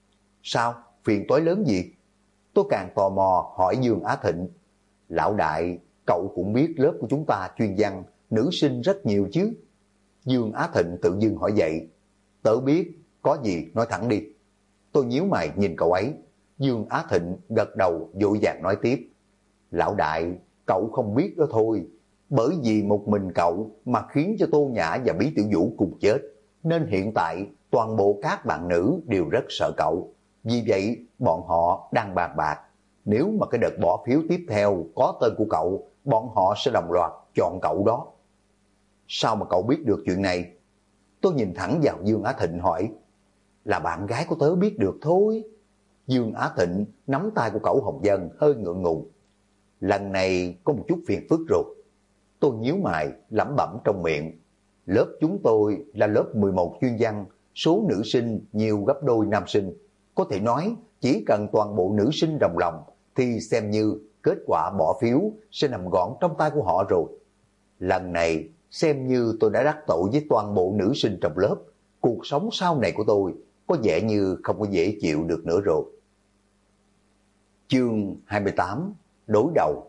Sao? Phiền toái lớn gì? Tôi càng tò mò hỏi Dương Á Thịnh. Lão đại, cậu cũng biết lớp của chúng ta chuyên văn, nữ sinh rất nhiều chứ? Dương Á Thịnh tự dưng hỏi vậy. Tớ biết, có gì nói thẳng đi. Tôi nhíu mày nhìn cậu ấy. Dương Á Thịnh gật đầu vội vàng nói tiếp. Lão đại, cậu không biết đó thôi. Bởi vì một mình cậu mà khiến cho Tô Nhã và Bí Tiểu Vũ cùng chết, nên hiện tại toàn bộ các bạn nữ đều rất sợ cậu. Vì vậy bọn họ đang bàn bạc. Nếu mà cái đợt bỏ phiếu tiếp theo có tên của cậu, bọn họ sẽ đồng loạt chọn cậu đó. Sao mà cậu biết được chuyện này? Tôi nhìn thẳng vào Dương Á Thịnh hỏi. Là bạn gái của tớ biết được thôi. Dương Á Thịnh nắm tay của cậu Hồng Dân hơi ngượng ngùng. Lần này có một chút phiền phức rồi. Tôi nhíu mày lẩm bẩm trong miệng. Lớp chúng tôi là lớp 11 chuyên văn, số nữ sinh nhiều gấp đôi nam sinh. Có thể nói chỉ cần toàn bộ nữ sinh đồng lòng thì xem như kết quả bỏ phiếu sẽ nằm gọn trong tay của họ rồi. Lần này xem như tôi đã đắc tội với toàn bộ nữ sinh trong lớp. Cuộc sống sau này của tôi có vẻ như không có dễ chịu được nữa rồi. Chương 28. Đối đầu.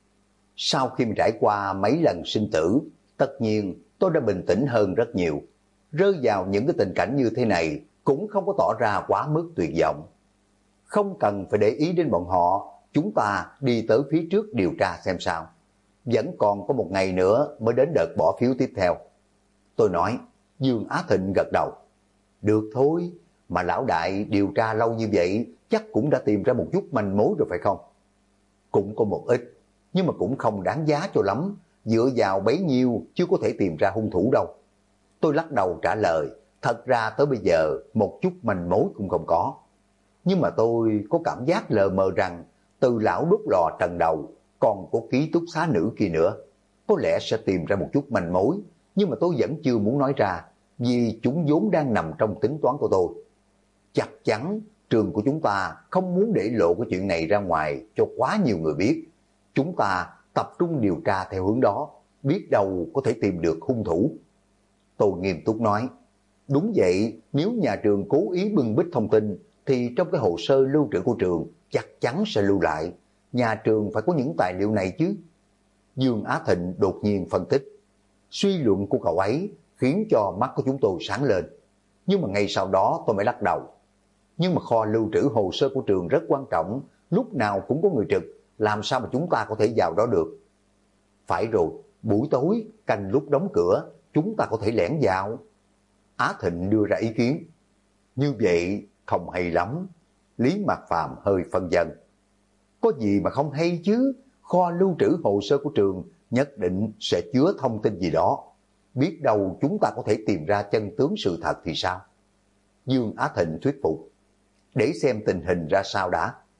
Sau khi trải qua mấy lần sinh tử, tất nhiên tôi đã bình tĩnh hơn rất nhiều. Rơi vào những cái tình cảnh như thế này cũng không có tỏ ra quá mức tuyệt vọng. Không cần phải để ý đến bọn họ, chúng ta đi tới phía trước điều tra xem sao. Vẫn còn có một ngày nữa mới đến đợt bỏ phiếu tiếp theo. Tôi nói. Dương Á Thịnh gật đầu. Được thôi, mà lão đại điều tra lâu như vậy chắc cũng đã tìm ra một chút manh mối rồi phải không? Cũng có một ít, nhưng mà cũng không đáng giá cho lắm. Dựa vào bấy nhiêu chưa có thể tìm ra hung thủ đâu. Tôi lắc đầu trả lời. Thật ra tới bây giờ một chút manh mối cũng không có. Nhưng mà tôi có cảm giác lờ mờ rằng từ lão đốt lò trần đầu còn có ký túc xá nữ kia nữa. Có lẽ sẽ tìm ra một chút manh mối, nhưng mà tôi vẫn chưa muốn nói ra, vì chúng vốn đang nằm trong tính toán của tôi. Chắc chắn trường của chúng ta không muốn để lộ cái chuyện này ra ngoài cho quá nhiều người biết. Chúng ta tập trung điều tra theo hướng đó, biết đâu có thể tìm được hung thủ. Tôi nghiêm túc nói. Đúng vậy, nếu nhà trường cố ý bưng bít thông tin thì trong cái hồ sơ lưu trữ của trường chắc chắn sẽ lưu lại. Nhà trường phải có những tài liệu này chứ. Dương Á Thịnh đột nhiên phân tích. Suy luận của cậu ấy khiến cho mắt của chúng tôi sáng lên. Nhưng mà ngay sau đó tôi mới lắc đầu. Nhưng mà kho lưu trữ hồ sơ của trường rất quan trọng, lúc nào cũng có người trực, làm sao mà chúng ta có thể vào đó được? Phải rồi, buổi tối, canh lúc đóng cửa, chúng ta có thể lẻn vào. Á Thịnh đưa ra ý kiến. Như vậy không hay lắm. Lý Mạc Phàm hơi phân vân. Có gì mà không hay chứ? Kho lưu trữ hồ sơ của trường nhất định sẽ chứa thông tin gì đó. Biết đâu chúng ta có thể tìm ra chân tướng sự thật thì sao? Dương Á Thịnh thuyết phục. Để xem tình hình ra sao đã.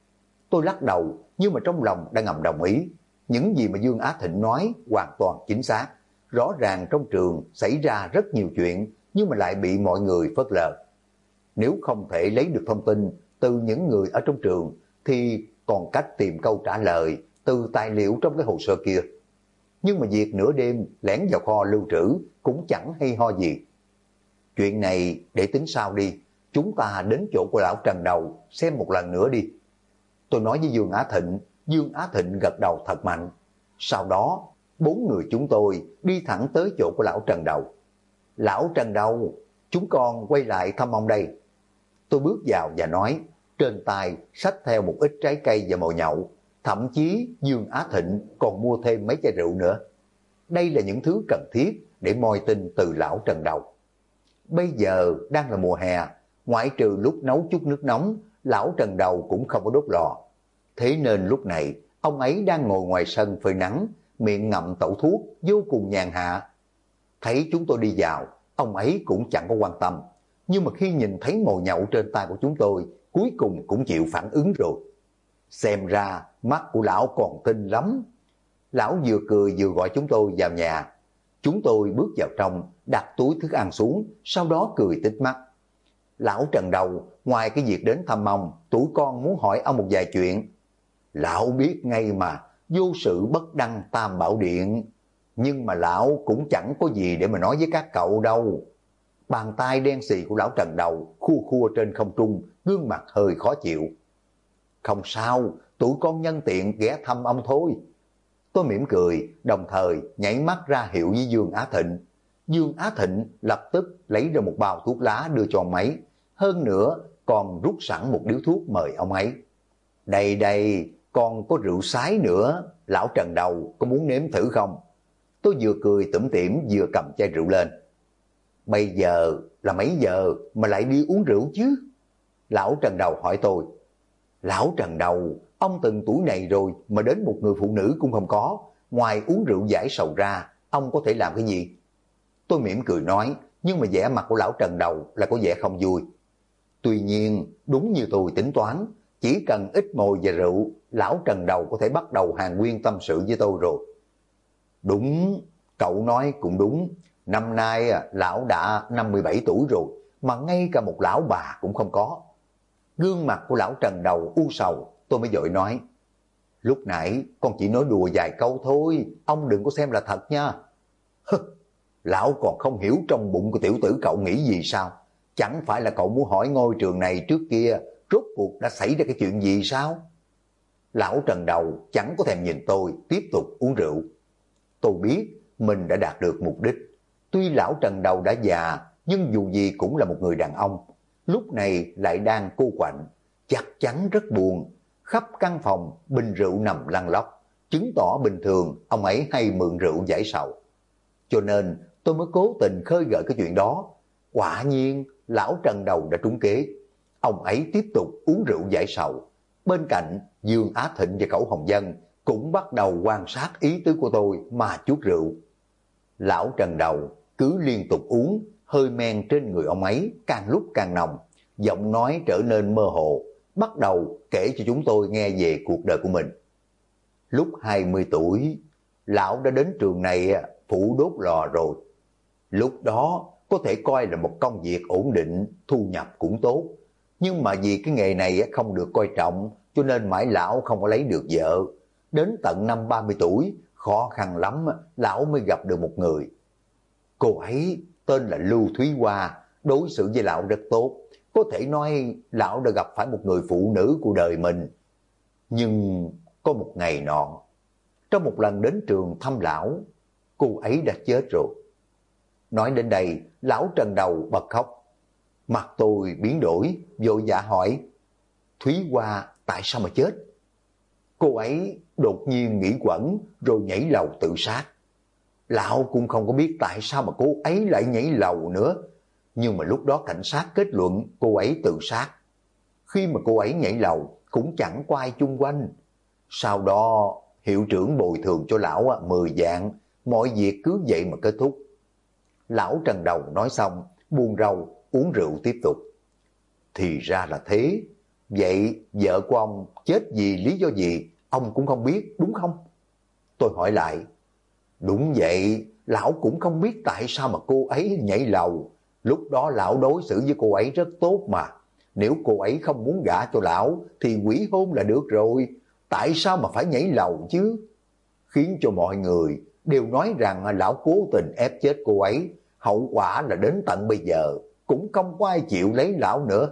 Tôi lắc đầu, nhưng mà trong lòng đã ngầm đồng ý. Những gì mà Dương Á Thịnh nói hoàn toàn chính xác. Rõ ràng trong trường xảy ra rất nhiều chuyện, nhưng mà lại bị mọi người phớt lờ. Nếu không thể lấy được thông tin từ những người ở trong trường, thì còn cách tìm câu trả lời từ tài liệu trong cái hồ sơ kia. Nhưng mà việc nửa đêm lẻn vào kho lưu trữ cũng chẳng hay ho gì. Chuyện này để tính sau đi, chúng ta đến chỗ của lão Trần Đầu xem một lần nữa đi. Tôi nói với Dương Á Thịnh, Dương Á Thịnh gật đầu thật mạnh. Sau đó, 4 người chúng tôi đi thẳng tới chỗ của lão Trần Đầu. Lão Trần Đầu, chúng con quay lại thăm ông đây. Tôi bước vào và nói, trên tay xách theo một ít trái cây và mồi nhậu. Thậm chí Dương Á Thịnh còn mua thêm mấy chai rượu nữa. Đây là những thứ cần thiết để moi tin từ lão Trần Đầu. Bây giờ đang là mùa hè, ngoại trừ lúc nấu chút nước nóng, lão Trần Đầu cũng không có đốt lò. Thế nên lúc này, ông ấy đang ngồi ngoài sân phơi nắng, miệng ngậm tẩu thuốc, vô cùng nhàn hạ. Thấy chúng tôi đi vào, ông ấy cũng chẳng có quan tâm. Nhưng mà khi nhìn thấy mồi nhậu trên tay của chúng tôi, cuối cùng cũng chịu phản ứng rồi. Xem ra, mắt của lão còn tinh lắm. Lão vừa cười vừa gọi chúng tôi vào nhà. Chúng tôi bước vào trong, đặt túi thức ăn xuống, sau đó cười tít mắt. Lão Trần Đầu, ngoài cái việc đến thăm ông, tụi con muốn hỏi ông một vài chuyện. Lão biết ngay mà, vô sự bất đăng tam bảo điện. Nhưng mà lão cũng chẳng có gì để mà nói với các cậu đâu. Bàn tay đen xì của lão Trần Đầu khua khua trên không trung, gương mặt hơi khó chịu. Không sao, tụi con nhân tiện ghé thăm ông thôi. Tôi mỉm cười, đồng thời nhảy mắt ra hiệu với Dương Á Thịnh. Dương Á Thịnh lập tức lấy ra một bao thuốc lá đưa cho ông ấy. Hơn nữa còn rút sẵn một điếu thuốc mời ông ấy. Đây đây, còn có rượu sái nữa, lão Trần Đầu có muốn nếm thử không? Tôi vừa cười tủm tỉm vừa cầm chai rượu lên. Bây giờ là mấy giờ mà lại đi uống rượu chứ? Lão Trần Đầu hỏi tôi. Lão Trần Đầu, ông từng tuổi này rồi mà đến một người phụ nữ cũng không có. Ngoài uống rượu giải sầu ra, ông có thể làm cái gì? Tôi mỉm cười nói, nhưng mà vẻ mặt của lão Trần Đầu là có vẻ không vui. Tuy nhiên, đúng như tôi tính toán, chỉ cần ít mồi và rượu, lão Trần Đầu có thể bắt đầu hàn huyên tâm sự với tôi rồi. Đúng, cậu nói cũng đúng. Năm nay lão đã 57 tuổi rồi, mà ngay cả một lão bà cũng không có. Gương mặt của lão Trần Đầu u sầu, tôi mới vội nói. Lúc nãy con chỉ nói đùa vài câu thôi, ông đừng có xem là thật nha. Lão còn không hiểu trong bụng của tiểu tử cậu nghĩ gì sao? Chẳng phải là cậu muốn hỏi ngôi trường này trước kia rốt cuộc đã xảy ra cái chuyện gì sao? Lão Trần Đầu chẳng có thèm nhìn tôi, tiếp tục uống rượu. Tôi biết mình đã đạt được mục đích. Tuy lão Trần Đầu đã già, nhưng dù gì cũng là một người đàn ông. Lúc này lại đang cô quạnh, chắc chắn rất buồn. Khắp căn phòng bình rượu nằm lăn lóc, chứng tỏ bình thường ông ấy hay mượn rượu giải sầu. Cho nên tôi mới cố tình khơi gợi cái chuyện đó. Quả nhiên lão Trần Đầu đã trúng kế. Ông ấy tiếp tục uống rượu giải sầu. Bên cạnh Dương Á Thịnh và Cẩu Hồng Dân cũng bắt đầu quan sát ý tứ của tôi mà chuốt rượu. Lão Trần Đầu cứ liên tục uống, hơi men trên người ông ấy càng lúc càng nồng, giọng nói trở nên mơ hồ, bắt đầu kể cho chúng tôi nghe về cuộc đời của mình. Lúc 20 tuổi, lão đã đến trường này phụ đốt lò rồi. Lúc đó có thể coi là một công việc ổn định, thu nhập cũng tốt. Nhưng mà vì cái nghề này không được coi trọng, cho nên mãi lão không có lấy được vợ. Đến tận năm 30 tuổi, khó khăn lắm lão mới gặp được một người. Cô ấy tên là Lưu Thúy Hoa, đối xử với lão rất tốt. Có thể nói lão đã gặp phải một người phụ nữ của đời mình. Nhưng có một ngày nọ, trong một lần đến trường thăm lão, cô ấy đã chết rồi. Nói đến đây, lão Trần Đầu bật khóc. Mặt tôi biến đổi, vội vã hỏi, Thúy Hoa tại sao mà chết? Cô ấy đột nhiên nghĩ quẩn rồi nhảy lầu tự sát. Lão cũng không có biết tại sao mà cô ấy lại nhảy lầu nữa. Nhưng mà lúc đó cảnh sát kết luận cô ấy tự sát. Khi mà cô ấy nhảy lầu cũng chẳng có ai chung quanh. Sau đó hiệu trưởng bồi thường cho lão 10 vạn, mọi việc cứ vậy mà kết thúc. Lão Trần Đầu nói xong, buông râu, uống rượu tiếp tục. Thì ra là thế, Vậy vợ của ông chết vì lý do gì, ông cũng không biết đúng không? Tôi hỏi lại. Đúng vậy, lão cũng không biết tại sao mà cô ấy nhảy lầu. Lúc đó lão đối xử với cô ấy rất tốt mà. Nếu cô ấy không muốn gả cho lão thì hủy hôn là được rồi. Tại sao mà phải nhảy lầu chứ? Khiến cho mọi người đều nói rằng lão cố tình ép chết cô ấy. Hậu quả là đến tận bây giờ cũng không có ai chịu lấy lão nữa.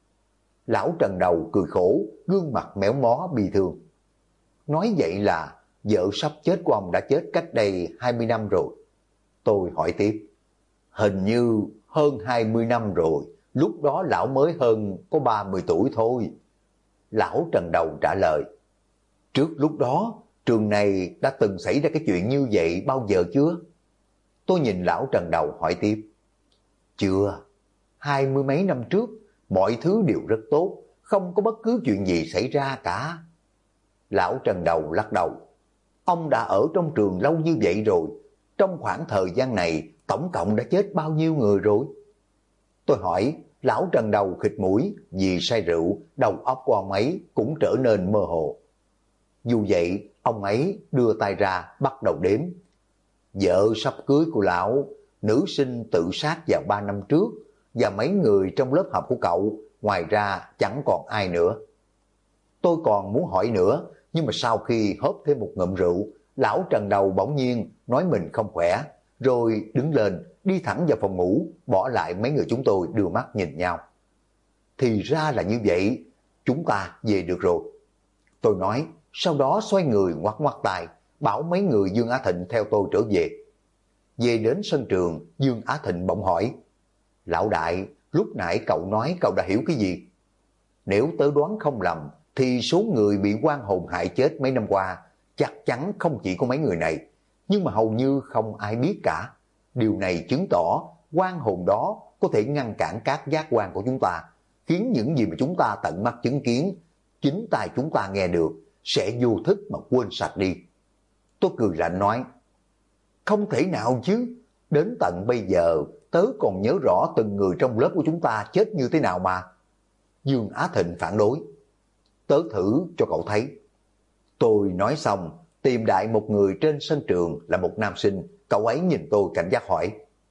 Lão Trần Đầu cười khổ, gương mặt méo mó bi thương. Nói vậy là vợ sắp chết của ông đã chết cách đây 20 năm rồi. Tôi hỏi tiếp. Hình như hơn 20 năm rồi, lúc đó lão mới hơn có 30 tuổi thôi. Lão Trần Đầu trả lời. Trước lúc đó, trường này đã từng xảy ra cái chuyện như vậy bao giờ chưa? Tôi nhìn lão Trần Đầu hỏi tiếp. Chưa, 20 mấy năm trước, mọi thứ đều rất tốt, không có bất cứ chuyện gì xảy ra cả. Lão Trần Đầu lắc đầu. Ông đã ở trong trường lâu như vậy rồi, trong khoảng thời gian này tổng cộng đã chết bao nhiêu người rồi? Tôi hỏi, lão Trần Đầu khịt mũi, vì say rượu, đầu óc của ông ấy cũng trở nên mơ hồ. Dù vậy, ông ấy đưa tay ra bắt đầu đếm. Vợ sắp cưới của lão, nữ sinh tự sát vào 3 năm trước, và mấy người trong lớp học của cậu, ngoài ra chẳng còn ai nữa. Tôi còn muốn hỏi nữa, nhưng mà sau khi hớp thêm một ngụm rượu, lão Trần Đầu bỗng nhiên nói mình không khỏe, rồi đứng lên đi thẳng vào phòng ngủ, bỏ lại mấy người chúng tôi đưa mắt nhìn nhau. Thì ra là như vậy, chúng ta về được rồi. Tôi nói, sau đó xoay người ngoắt ngoắt tay, bảo mấy người Dương Á Thịnh theo tôi trở về. Về đến sân trường, Dương Á Thịnh bỗng hỏi, lão đại, lúc nãy cậu nói cậu đã hiểu cái gì? Nếu tớ đoán không lầm, thì số người bị oan hồn hại chết mấy năm qua chắc chắn không chỉ có mấy người này, nhưng mà hầu như không ai biết cả. Điều này chứng tỏ oan hồn đó có thể ngăn cản các giác quan của chúng ta, khiến những gì mà chúng ta tận mắt chứng kiến, chính tai chúng ta nghe được, sẽ vô thức mà quên sạch đi. Tôi cười lạnh nói, không thể nào chứ, đến tận bây giờ tớ còn nhớ rõ từng người trong lớp của chúng ta chết như thế nào mà. Dương Á Thịnh phản đối, tớ thử cho cậu thấy. Tôi nói xong, tìm đại một người trên sân trường là một nam sinh, cậu ấy nhìn tôi cảnh giác hỏi,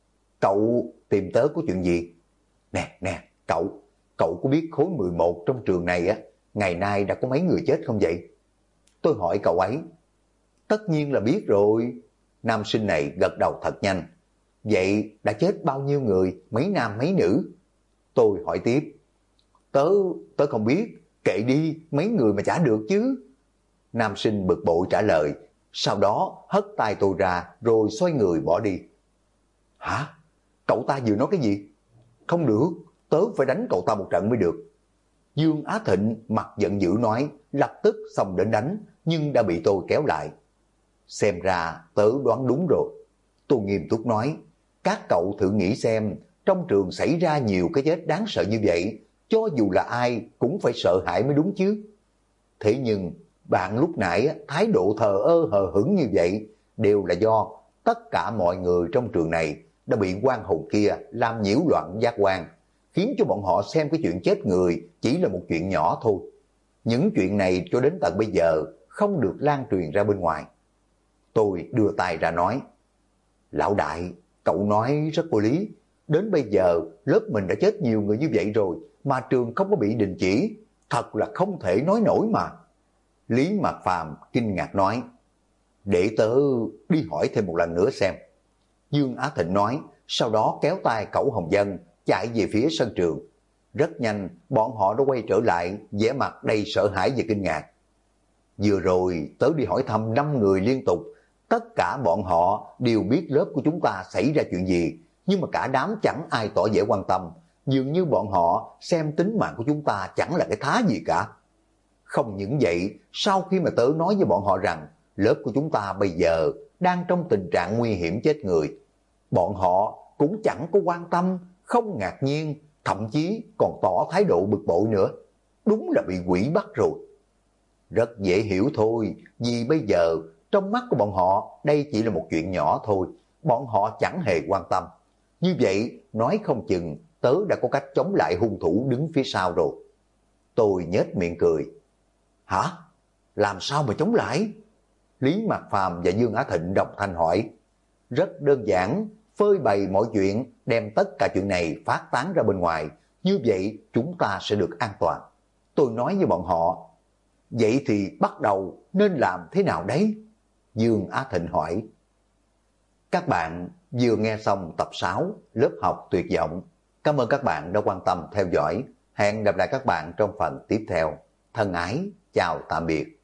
cậu tìm tớ có chuyện gì? Nè, cậu có biết khối 11 trong trường này á, ngày nay đã có mấy người chết không vậy? Tôi hỏi cậu ấy. Tất nhiên là biết rồi. Nam sinh này gật đầu thật nhanh. Vậy đã chết bao nhiêu người, mấy nam mấy nữ? Tôi hỏi tiếp. Tớ không biết, kệ đi, mấy người mà chả được chứ. Nam sinh bực bội trả lời, sau đó hất tay tôi ra rồi xoay người bỏ đi. Hả? Cậu ta vừa nói cái gì? Không được, tớ phải đánh cậu ta một trận mới được. Dương Á Thịnh mặt giận dữ nói, lập tức xông đến đánh, nhưng đã bị tôi kéo lại. Xem ra tớ đoán đúng rồi. Tôi nghiêm túc nói, các cậu thử nghĩ xem, trong trường xảy ra nhiều cái chết đáng sợ như vậy, cho dù là ai cũng phải sợ hãi mới đúng chứ. Thế nhưng bạn lúc nãy thái độ thờ ơ hờ hững như vậy đều là do tất cả mọi người trong trường này đã bị oan hồn kia làm nhiễu loạn giác quan, khiến cho bọn họ xem cái chuyện chết người chỉ là một chuyện nhỏ thôi. Những chuyện này cho đến tận bây giờ không được lan truyền ra bên ngoài. Tôi đưa tay ra nói, lão đại, cậu nói rất có lý. Đến bây giờ lớp mình đã chết nhiều người như vậy rồi mà trường không có bị đình chỉ, thật là không thể nói nổi mà. Lý Mạc Phàm kinh ngạc nói, để tớ đi hỏi thêm một lần nữa xem. Dương Á Thịnh nói, sau đó kéo tay Cẩu Hồng Dân chạy về phía sân trường. Rất nhanh bọn họ đã quay trở lại, vẻ mặt đầy sợ hãi và kinh ngạc. Vừa rồi tớ đi hỏi thăm 5 người liên tục, tất cả bọn họ đều biết lớp của chúng ta xảy ra chuyện gì, nhưng mà cả đám chẳng ai tỏ vẻ quan tâm, dường như bọn họ xem tính mạng của chúng ta chẳng là cái thá gì cả. Không những vậy, sau khi mà tớ nói với bọn họ rằng lớp của chúng ta bây giờ đang trong tình trạng nguy hiểm chết người, bọn họ cũng chẳng có quan tâm, không ngạc nhiên, thậm chí còn tỏ thái độ bực bội nữa. Đúng là bị quỷ bắt rồi. Rất dễ hiểu thôi, vì bây giờ trong mắt của bọn họ đây chỉ là một chuyện nhỏ thôi, bọn họ chẳng hề quan tâm. Như vậy nói không chừng tớ đã có cách chống lại hung thủ đứng phía sau rồi. Tôi nhếch miệng cười. Hả? Làm sao mà chống lại? Lý Mạc Phàm và Dương Á Thịnh đồng thanh hỏi. Rất đơn giản, phơi bày mọi chuyện, đem tất cả chuyện này phát tán ra bên ngoài, như vậy chúng ta sẽ được an toàn. Tôi nói với bọn họ, vậy thì bắt đầu nên làm thế nào đấy? Dương Á Thịnh hỏi. Các bạn vừa nghe xong tập 6 lớp học tuyệt vọng. Cảm ơn các bạn đã quan tâm theo dõi. Hẹn gặp lại các bạn trong phần tiếp theo. Thân ái, chào tạm biệt.